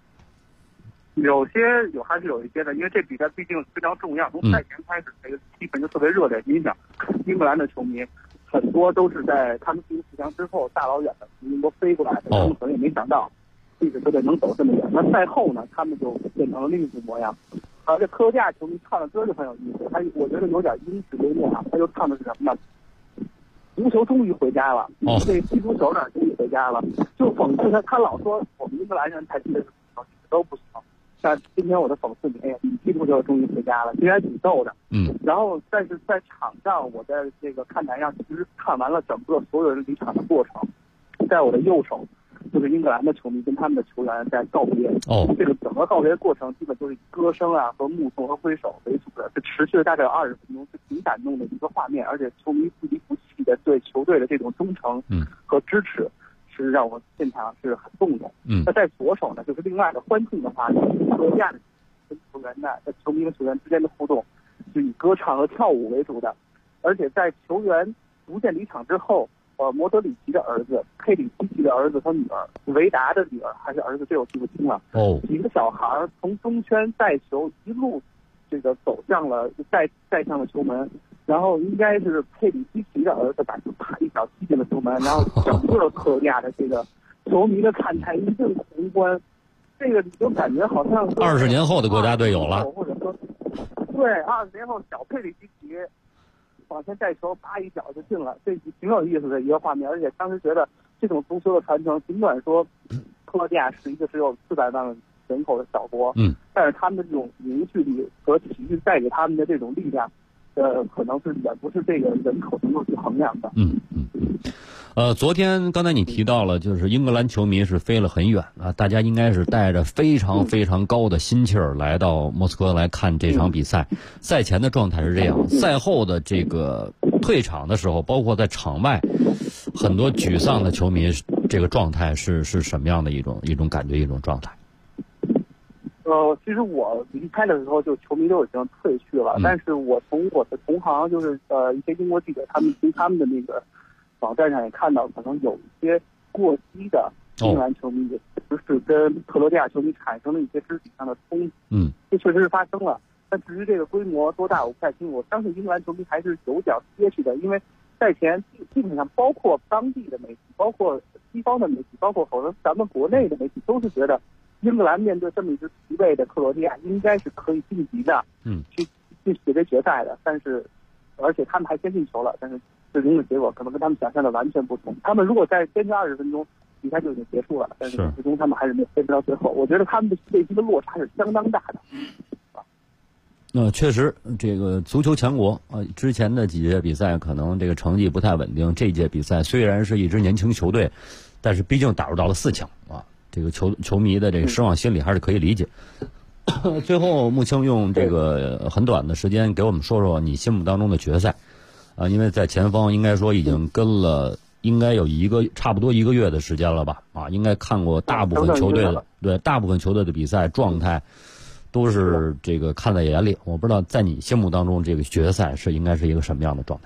还是有一些的，因为这比赛毕竟非常重要，从赛前开始这个气氛就特别热烈。你想，英格兰的球迷很多都是在他们进入4强之后大老远的从英国飞过来的，他们可能也没想到这支球队能走这么远。那赛后呢，他们就变成了另一副模样。这克罗地亚球迷唱的歌就很有意思，我觉得有点英式幽默啊。他就唱的是什么呢？足球终于回家了，这踢足球呢终于回家了，就讽刺他老说我们英格兰人才踢的足球都不行。但今天我的讽刺你，你踢足球终于回家了，其实还挺逗的。然后但是在场上，我在这个看台上其实看完了整个所有人离场的过程，在我的右手就是英格兰的球迷跟他们的球员在告别。这个整个告别过程基本就是以歌声啊和目送和挥手为主的，这持续了大概20分钟，是挺感动的一个画面，而且球迷不离不弃的对球队的这种忠诚和支持。是让我现场是很动容。那在左手呢，就是另外的欢庆的画面，克罗地亚的跟球员的、球迷和球员之间的互动，是以歌唱和跳舞为主的。而且在球员逐渐离场之后，莫德里奇的儿子、佩里西奇的儿子和女儿、维达的女儿还是儿子，这我记不清了。几个小孩从中圈带球一路这个走向了带向了球门。然后应该是佩里西奇的儿子把球啪一脚踢进了球门，然后整个克罗地亚的这个球迷的看台一阵宏观，这个你就感觉好像 20年后的国家队有了， 或者说对20年后小佩里西奇往前带球啪一脚就进了，这挺有意思的一个画面。而且当时觉得这种足球的传承，尽管说克罗地亚是一个只有400万人口的小国，但是他们的这种凝聚力和体育带给他们的这种力量。可能是远不是这个人口能够去衡量的。 昨天刚才你提到了，就是英格兰球迷是飞了很远啊，大家应该是带着非常非常高的心气儿来到莫斯科来看这场比赛。赛前的状态是这样，赛后的这个退场的时候，包括在场外，很多沮丧的球迷，这个状态是什么样的一种感觉，一种状态？ 其实我离开的时候，就球迷都已经退去了。但是我从我的同行，就是一些英国记者，他们的那个网站上也看到，可能有一些过激的英格兰球迷，也就是跟克罗地亚球迷产生了一些肢体上的冲突。这确实是发生了。但至于这个规模多大，我不太清楚。我相信英格兰球迷还是有点憋屈的，因为赛前基本上包括当地的媒体，包括西方的媒体，包括可能咱们国内的媒体，都是觉得。英格兰面对这么一支疲惫的克罗地亚，应该是可以晋级的，去解决决赛的。但是，而且他们还先进球了，但是最终的结果可能跟他们想象的完全不同。他们如果再坚持20分钟，比赛就已经结束了，但是最终他们还是没有坚持到最后。我觉得他们的内心的落差是相当大的。确实，这个足球强国之前的几届比赛可能这个成绩不太稳定。这届比赛虽然是一支年轻球队，但是毕竟打入到了4强啊。这个球迷的这个失望心理还是可以理解。最后，穆青用这个很短的时间给我们说说你心目当中的决赛因为在前方应该说已经跟了应该有差不多1个月的时间了吧应该看过大部分球队的比赛状态都是这个看在眼里。我不知道在你心目当中这个决赛应该是一个什么样的状态。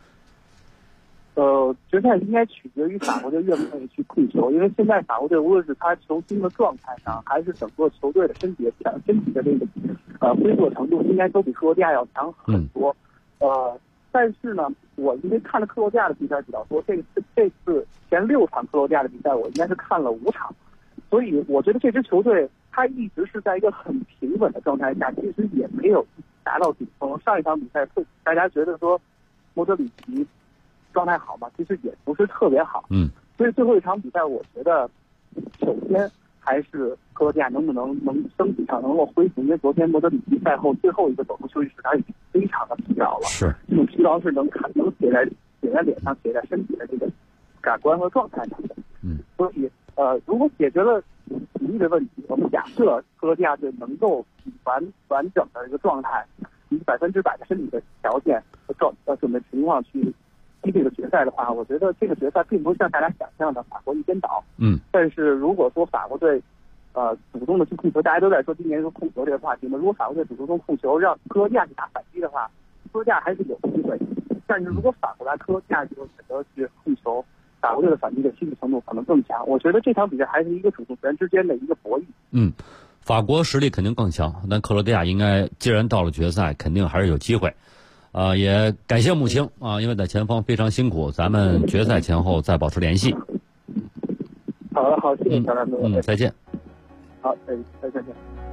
决赛应该取决于法国队愿不愿意去控球，因为现在法国队无论是他球星的状态上，还是整个球队的身体的这个恢复程度，应该都比克罗地亚要强很多。但是呢，我因为看了克罗地亚的比赛比较多，这次前6场克罗地亚的比赛，我应该是看了5场，所以我觉得这支球队他一直是在一个很平稳的状态下，其实也没有达到顶峰。上一场比赛大家觉得说莫德里奇状态好嘛，其实也不是特别好。所以最后一场比赛，我觉得首先还是克罗地亚能身体上能够恢复，因为昨天莫德里奇赛后最后一个走出休息室，他已经非常的疲劳了。这种疲劳是能写在脸上，写在身体的这个感官和状态上的。所以如果解决了体力的问题，我们假设克罗地亚队能够以完整的一个状态，以100%的身体的条件和准备情况去踢这个决赛的话，我觉得这个决赛并不是像大家想象的法国一边倒。但是如果说法国队主动的去控球，大家都在说今年是控球这个话题嘛，如果法国队主动控球，让克罗地亚去打反击的话，克罗地亚还是有机会。但是如果反过来克罗地亚就选择去控球，法国队的反击的心理程度可能更强。我觉得这场比赛还是一个主动权之间的一个博弈。 法国实力肯定更强，但克罗地亚应该既然到了决赛，肯定还是有机会。也感谢穆青因为在前方非常辛苦，咱们决赛前后再保持联系。 好，谢谢小梁哥。 再见。 好，再见。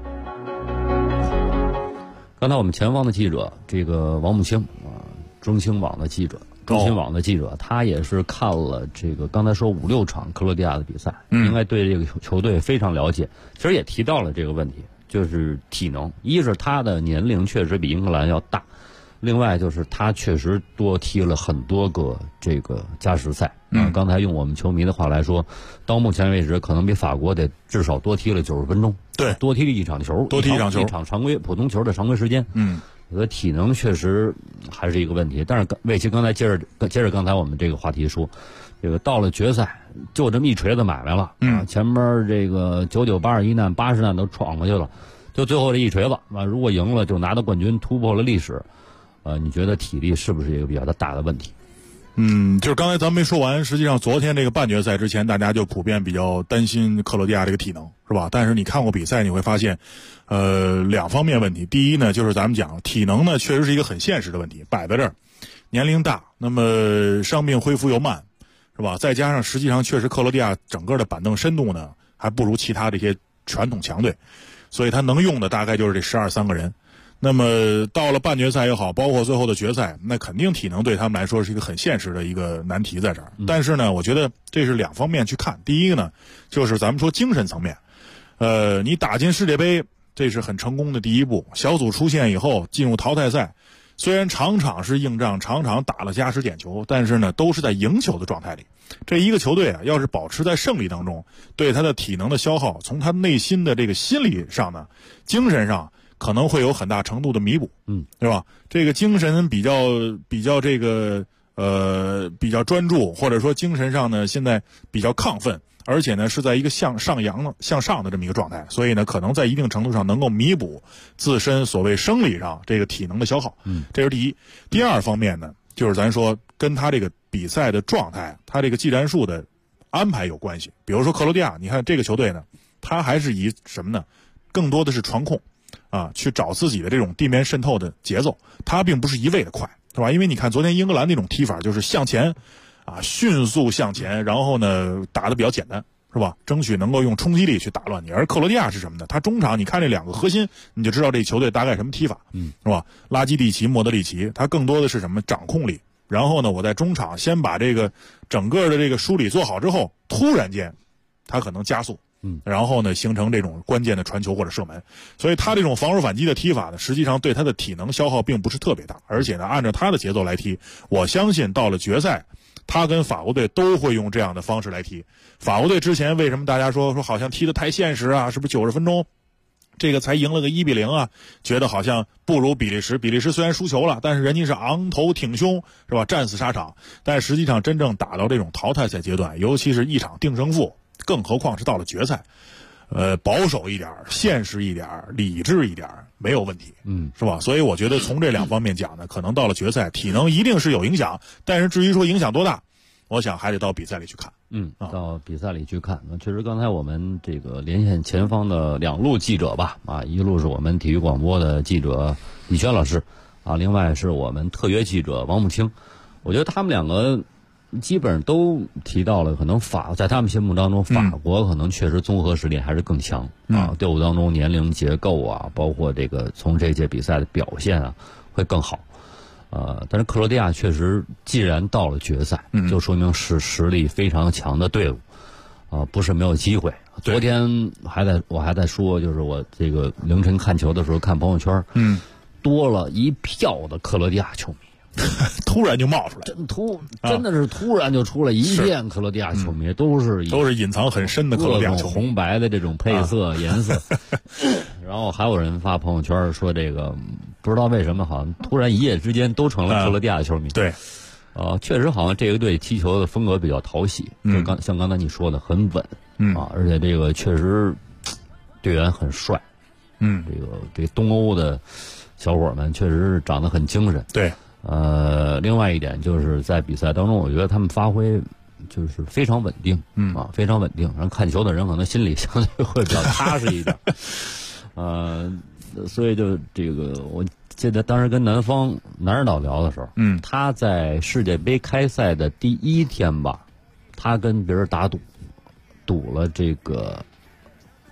刚才我们前方的记者，这个王木清啊，中新网的记者，他也是看了这个刚才说5-6场克罗地亚的比赛，应该对这个球队非常了解。其实也提到了这个问题，就是体能，一是他的年龄确实比英格兰要大，另外就是他确实多踢了很多个这个加时赛。刚才用我们球迷的话来说，到目前为止可能比法国得至少多踢了90分钟， 对， 多踢了一场球，一场常规普通球的常规时间。我觉得体能确实还是一个问题。但是魏奇刚才接着刚才我们这个话题说，这个到了决赛就这么一锤子买卖了，前面这个99、81难、80难都闯过去了，就最后这一锤子如果赢了就拿到冠军，突破了历史。你觉得体力是不是一个比较大的问题？ 就是刚才咱没说完，实际上昨天这个半决赛之前，大家就普遍比较担心克罗地亚这个体能，是吧？但是你看过比赛，你会发现，两方面问题。第一呢，就是咱们讲体能呢，确实是一个很现实的问题，摆在这儿，年龄大，那么伤病恢复又慢，是吧？再加上实际上确实克罗地亚整个的板凳深度呢，还不如其他这些传统强队，所以他能用的大概就是这12-13个人。那么到了半决赛也好，包括最后的决赛，那肯定体能对他们来说是一个很现实的一个难题在这儿。但是呢，我觉得这是两方面去看。第一个呢，就是咱们说精神层面，你打进世界杯，这是很成功的第一步。小组出线以后进入淘汰赛，虽然场场是硬仗，场场打了加时点球，但是呢，都是在赢球的状态里。这一个球队要是保持在胜利当中，对他的体能的消耗，从他内心的这个心理上呢，精神上可能会有很大程度的弥补，对吧？这个精神比较这个比较专注，或者说精神上呢现在比较亢奋，而且呢是在一个向上的这么一个状态，所以呢可能在一定程度上能够弥补自身所谓生理上这个体能的消耗，这是第一。第二方面呢，就是咱说跟他这个比赛的状态，他这个技战术的安排有关系。比如说克罗地亚，你看这个球队呢，他还是以什么呢？更多的是传控。去找自己的这种地面渗透的节奏，它并不是一味的快，是吧？因为你看昨天英格兰那种踢法，就是向前，迅速向前，然后呢打得比较简单，是吧？争取能够用冲击力去打乱你。而克罗地亚是什么呢？他中场你看这两个核心，你就知道这球队大概什么踢法，是吧？拉基蒂奇、莫德里奇，他更多的是什么？掌控力。然后呢，我在中场先把这个整个的这个梳理做好之后，突然间他可能加速。然后呢，形成这种关键的传球或者射门，所以他这种防守反击的踢法呢，实际上对他的体能消耗并不是特别大，而且呢，按照他的节奏来踢，我相信到了决赛，他跟法国队都会用这样的方式来踢。法国队之前为什么大家说好像踢得太现实啊？是不是90分钟，这个才赢了个1-0啊？觉得好像不如比利时。比利时虽然输球了，但是人家是昂头挺胸，是吧？战死沙场。但实际上真正打到这种淘汰赛阶段，尤其是一场定胜负。更何况是到了决赛，保守一点，现实一点，理智一点，没有问题，是吧？所以我觉得从这两方面讲呢，可能到了决赛，体能一定是有影响，但是至于说影响多大，我想还得到比赛里去看。 到比赛里去看。确实，刚才我们这个连线前方的两路记者吧，一路是我们体育广播的记者李轩老师，另外是我们特约记者王木清。我觉得他们两个基本上都提到了，可能在他们心目当中，法国可能确实综合实力还是更强队伍当中年龄结构包括这个从这届比赛的表现会更好。但是克罗地亚确实，既然到了决赛，就说明是实力非常强的队伍，不是没有机会。昨天我还在说，就是我这个凌晨看球的时候看朋友圈，多了一票的克罗地亚球迷。 突然就冒出来， 真的是突然就出来一片克罗地亚球迷，都是隐藏很深的克罗地亚球迷， 红白的这种配色颜色。然后还有人发朋友圈说，这个不知道为什么，好像突然一夜之间都成了克罗地亚球迷。 对， 确实好像这个队踢球的风格比较讨喜，像刚才你说的很稳，而且这个确实队员很帅，这东欧的小伙们确实是长得很精神。 对。 另外一点就是在比赛当中，我觉得他们发挥就是非常稳定，非常稳定，让看球的人可能心里相对会比较踏实一点。所以就这个，我记得当时跟南尔岛聊的时候，他在世界杯开赛的第一天吧，他跟别人打赌了这个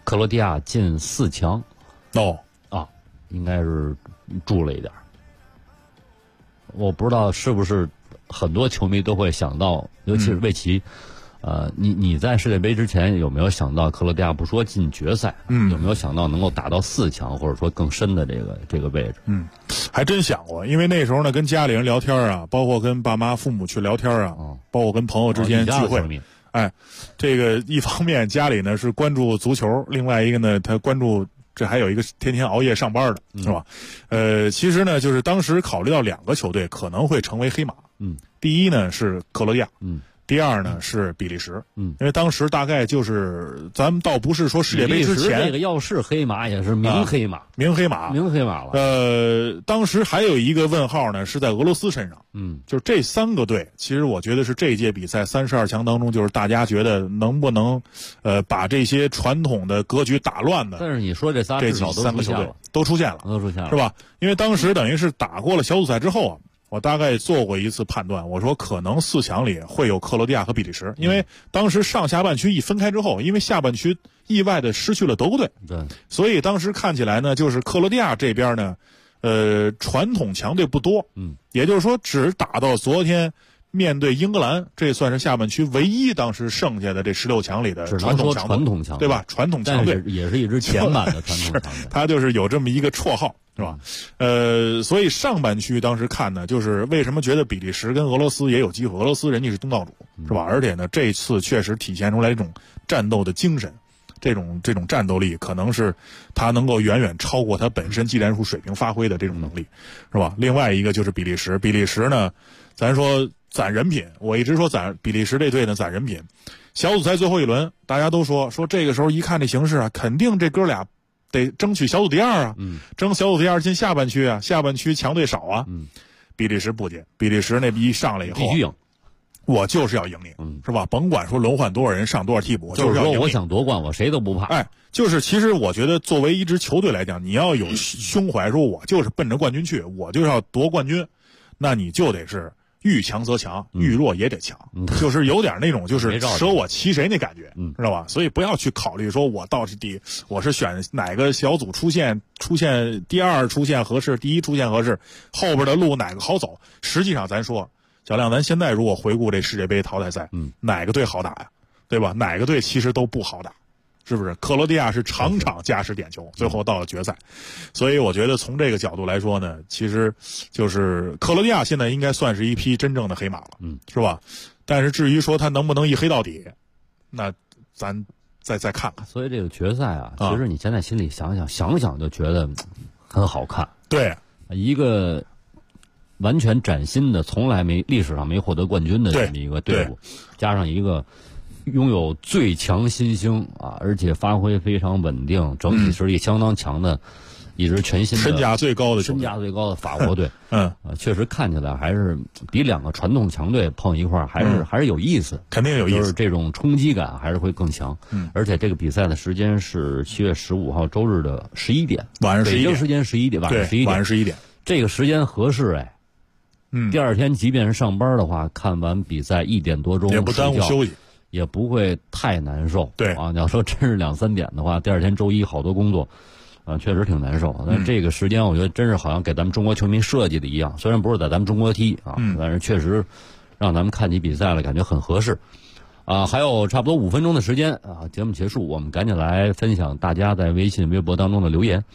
克罗地亚进4强。应该是注了一点。我不知道是不是很多球迷都会想到，尤其是魏奇。你在世界杯之前有没有想到克罗地亚不说进决赛，有没有想到能够打到4强，或者说更深的这个位置？ 还真想过，因为那时候呢，跟家里人聊天啊，包括跟爸妈、父母去聊天啊，包括跟朋友之间聚会。这个一方面家里呢是关注足球，另外一个呢他关注。这还有一个天天熬夜上班的，是吧？其实呢，就是当时考虑到2个球队可能会成为黑马。第一呢是克罗地亚，第二呢是比利时。因为当时大概就是咱们倒不是说世界杯之前， 这个要是黑马也是明黑马， 明黑马了。当时还有一个问号呢，是在俄罗斯身上。就是这3个队，其实我觉得是这届比赛32强当中，就是大家觉得能不能把这些传统的格局打乱的。 但是你说这3 个球队都出现了，是吧？因为当时等于是打过了小组赛之后啊，我大概做过一次判断，我说可能4强里会有克罗地亚和比利时，因为当时上下半区一分开之后，因为下半区意外的失去了德国队，所以当时看起来呢，就是克罗地亚这边呢，传统强队不多，也就是说只打到昨天面对英格兰，这算是下半区唯一当时剩下的这16强里的传统强队，对吧？传统强队也是一支前版的传统强队， 他就是有这么一个绰号。是吧？所以上半区当时看呢，就是为什么觉得比利时跟俄罗斯也有机会？俄罗斯人家是东道主，是吧？而且呢，这次确实体现出来这种战斗的精神，这种战斗力，可能是他能够远远超过他本身技战术水平发挥的这种能力，是吧？另外一个就是比利时呢，咱说攒人品，我一直说比利时这队呢攒人品。小组赛最后一轮，大家都说这个时候一看这形势啊，肯定这哥俩得争取小组第2啊，争小组第2进下半区啊，下半区强队少啊。比利时不接，比利时那一上来以后必须赢， 我就是要赢你，是吧？甭管说轮换多少人，上多少替补，就是要赢你。 我想夺冠，我谁都不怕。 就是其实我觉得作为一支球队来讲，你要有胸怀，说我就是奔着冠军去，我就要夺冠军，那你就得是遇强则强，遇弱也得强，就是有点那种就是舍我其谁那感觉，知道吧？所以不要去考虑说我到底我是选哪个小组出现第2出现合适，第1出现合适，后边的路哪个好走？实际上咱说，小亮，咱现在如果回顾这世界杯淘汰赛，哪个队好打呀？对吧？哪个队其实都不好打。是不是？克罗地亚是场加时点球，最后到了决赛，所以我觉得从这个角度来说呢，其实就是克罗地亚现在应该算是一匹真正的黑马了，是吧？但是至于说他能不能一黑到底，那咱再看看。 所以这个决赛啊，其实你现在心里想想就觉得很好看。 对， 一个完全崭新的、从来历史上没获得冠军的这么一个队伍，加上一个拥有最强新星啊，而且发挥非常稳定，整体实力相当强的一支全新的身价最高的法国队，确实看起来还是比2个传统强队碰一块儿还是有意思， 肯定有意思， 就是这种冲击感还是会更强。而且这个比赛的时间是7月15号周日的11点， 晚上11点， 北京时间11点，晚上 11点， 这个时间合适哎。第2天即便是上班的话，看完比赛1点多钟也不耽误休息。 也不会太难受， 对啊，你要说真是2、3点的话，第2天周一好多工作，确实挺难受。但这个时间我觉得真是好像给咱们中国球迷设计的一样，虽然不是在咱们中国踢啊，但是确实让咱们看起比赛了，感觉很合适。还有差不多5分钟的时间啊，节目结束，我们赶紧来分享大家在微信、微博当中的留言。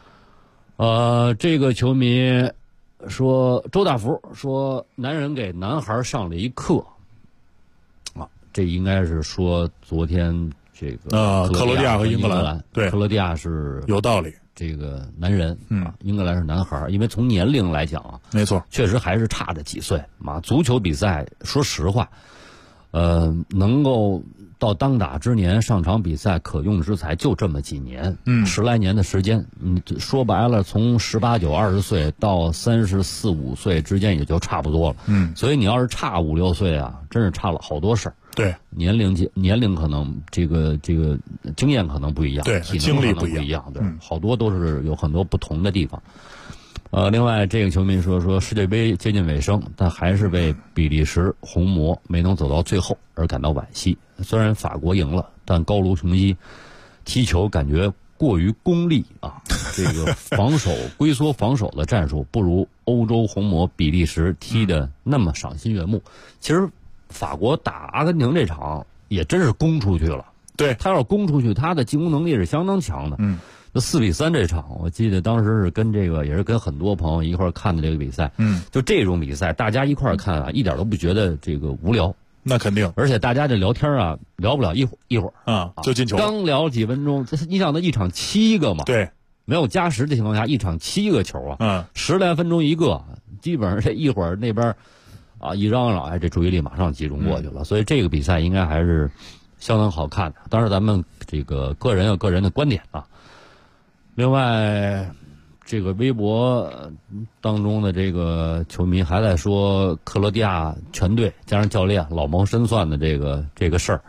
这个球迷说，周大福说，男人给男孩上了一课。这应该是说昨天这个克罗地亚和英格兰，对， 克罗地亚是有道理， 这个男人，英格兰是男孩，因为从年龄来讲啊， 没错， 确实还是差着几岁嘛。足球比赛，说实话，能够到当打之年上场比赛可用之才就这么几年，10来年的时间，说白了，从18、19、20岁到34、35岁之间也就差不多了，所以你要是差5、6岁啊，真是差了好多事儿。 对， 年龄可能这个经验可能不一样， 对， 体能可能不一样，对，好多都是有很多不同的地方。另外这个球迷说世界杯接近尾声，但还是为比利时红魔没能走到最后而感到惋惜。虽然法国赢了，但高卢雄鸡踢球感觉过于功利啊，这个防守龟缩防守的战术不如欧洲红魔比利时踢的那么赏心悦目。其实法国打阿根廷这场也真是攻出去了， 对， 他要是攻出去，他的进攻能力是相当强的。那4-3这场，我记得当时是跟也是跟很多朋友一块看的这个比赛。就这种比赛，大家一块看啊，一点都不觉得这个无聊。 那肯定， 而且大家这聊天啊，聊不了一会儿啊，就进球了。 刚聊几分钟，你想那一场7个嘛？ 对， 没有加时的情况下，一场7个球啊，10来分钟一个，基本上这一会儿那边啊一嚷嚷，哎，这注意力马上集中过去了。所以这个比赛应该还是相当好看的。当然，咱们这个个人有个人的观点啊。另外，这个微博当中的这个球迷还在说克罗地亚全队加上教练老谋深算的这个事儿。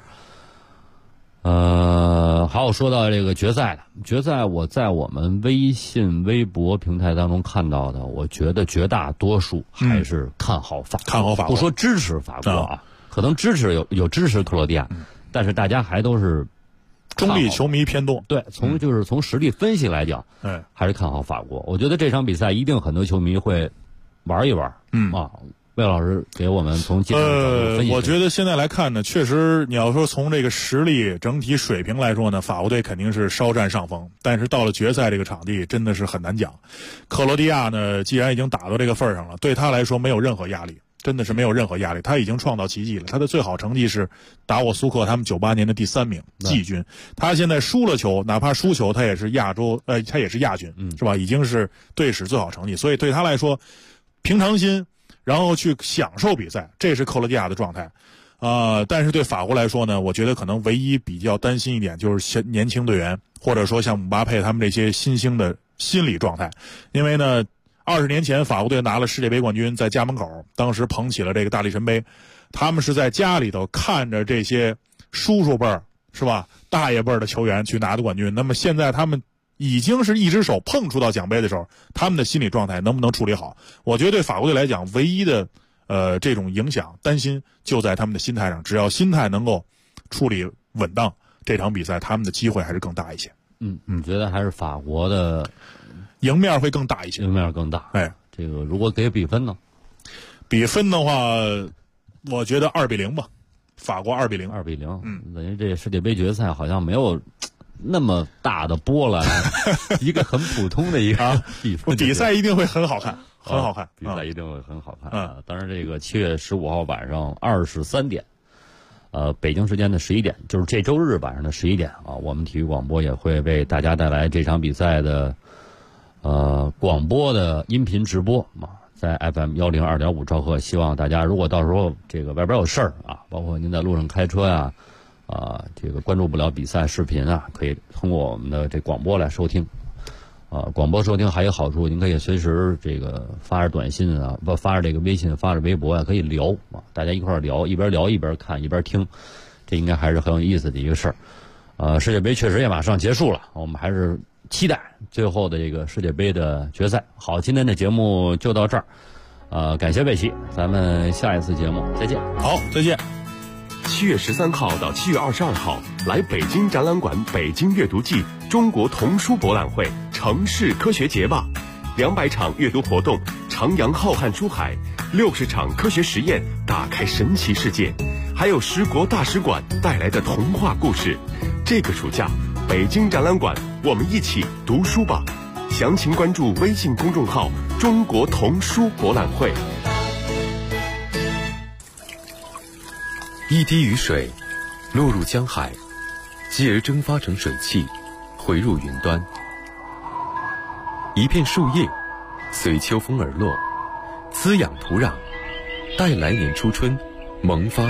还有说到这个决赛，我在我们微信、微博平台当中看到的，我觉得绝大多数还是看好法国，不说支持法国啊，可能支持有支持克罗地亚，但是大家还都是中立球迷偏多。 对，从实力分析来讲，还是看好法国。我觉得这场比赛一定很多球迷会玩一玩。魏老师给我们从技术角度分析。 我觉得现在来看呢，确实你要说从这个实力整体水平来说呢，法国队肯定是稍占上风。但是到了决赛这个场地，真的是很难讲。克罗地亚呢，既然已经打到这个份上了，对他来说没有任何压力，真的是没有任何压力。他已经创造奇迹了，他的最好成绩是打我苏克他们98年的第3名季军。他现在输了球，哪怕输球，他也是亚军，是吧？已经是队史最好成绩，所以对他来说，平常心。然后去享受比赛，这是克罗地亚的状态，但是对法国来说呢，我觉得可能唯一比较担心一点就是年轻队员，或者说像姆巴佩他们这些新星的心理状态，因为呢，20年前法国队拿了世界杯冠军，在家门口，当时捧起了这个大力神杯，他们是在家里头看着这些叔叔辈儿是吧，大爷辈儿的球员去拿的冠军，那么现在他们已经是一只手碰触到奖杯的时候，他们的心理状态能不能处理好？我觉得对法国队来讲，唯一的这种影响担心就在他们的心态上。只要心态能够处理稳当，这场比赛他们的机会还是更大一些。 你觉得还是法国的赢面会更大一些？ 赢面更大。 哎， 这个如果给比分呢？ 比分的话，我觉得2-0吧，法国2-0。 2-0。等于这世界杯决赛好像没有那么大的波澜，一个很普通的一个比赛一定会很好看，很好看。 比赛一定会很好看。当然，这个7月15号晚上23点，北京时间的11点，就是这周日晚上的11点啊，我们体育广播也会为大家带来这场比赛的广播的音频直播啊，在 FM 102.5兆赫。希望大家如果到时候这个外边有事儿啊，包括您在路上开车呀。这个关注不了比赛视频啊，可以通过我们的这广播来收听。广播收听还有好处，您可以随时这个发着短信啊，发着这个微信，发着微博啊，可以聊啊，大家一块儿聊，一边聊一边看一边听，这应该还是很有意思的一个事儿。世界杯确实也马上结束了，我们还是期待最后的这个世界杯的决赛。好，今天的节目就到这儿，感谢魏奇，咱们下一次节目再见。 好，再见。 7月13号到7月22号，来北京展览馆北京阅读季中国童书博览会城市科学节吧，200场阅读活动，徜徉浩瀚书海，60场科学实验，打开神奇世界，还有10国大使馆带来的童话故事。这个暑假，北京展览馆，我们一起读书吧。详情关注微信公众号“中国童书博览会”。 一滴雨水落入江海，继而蒸发成水汽，回入云端。一片树叶随秋风而落，滋养土壤，待来年初春萌发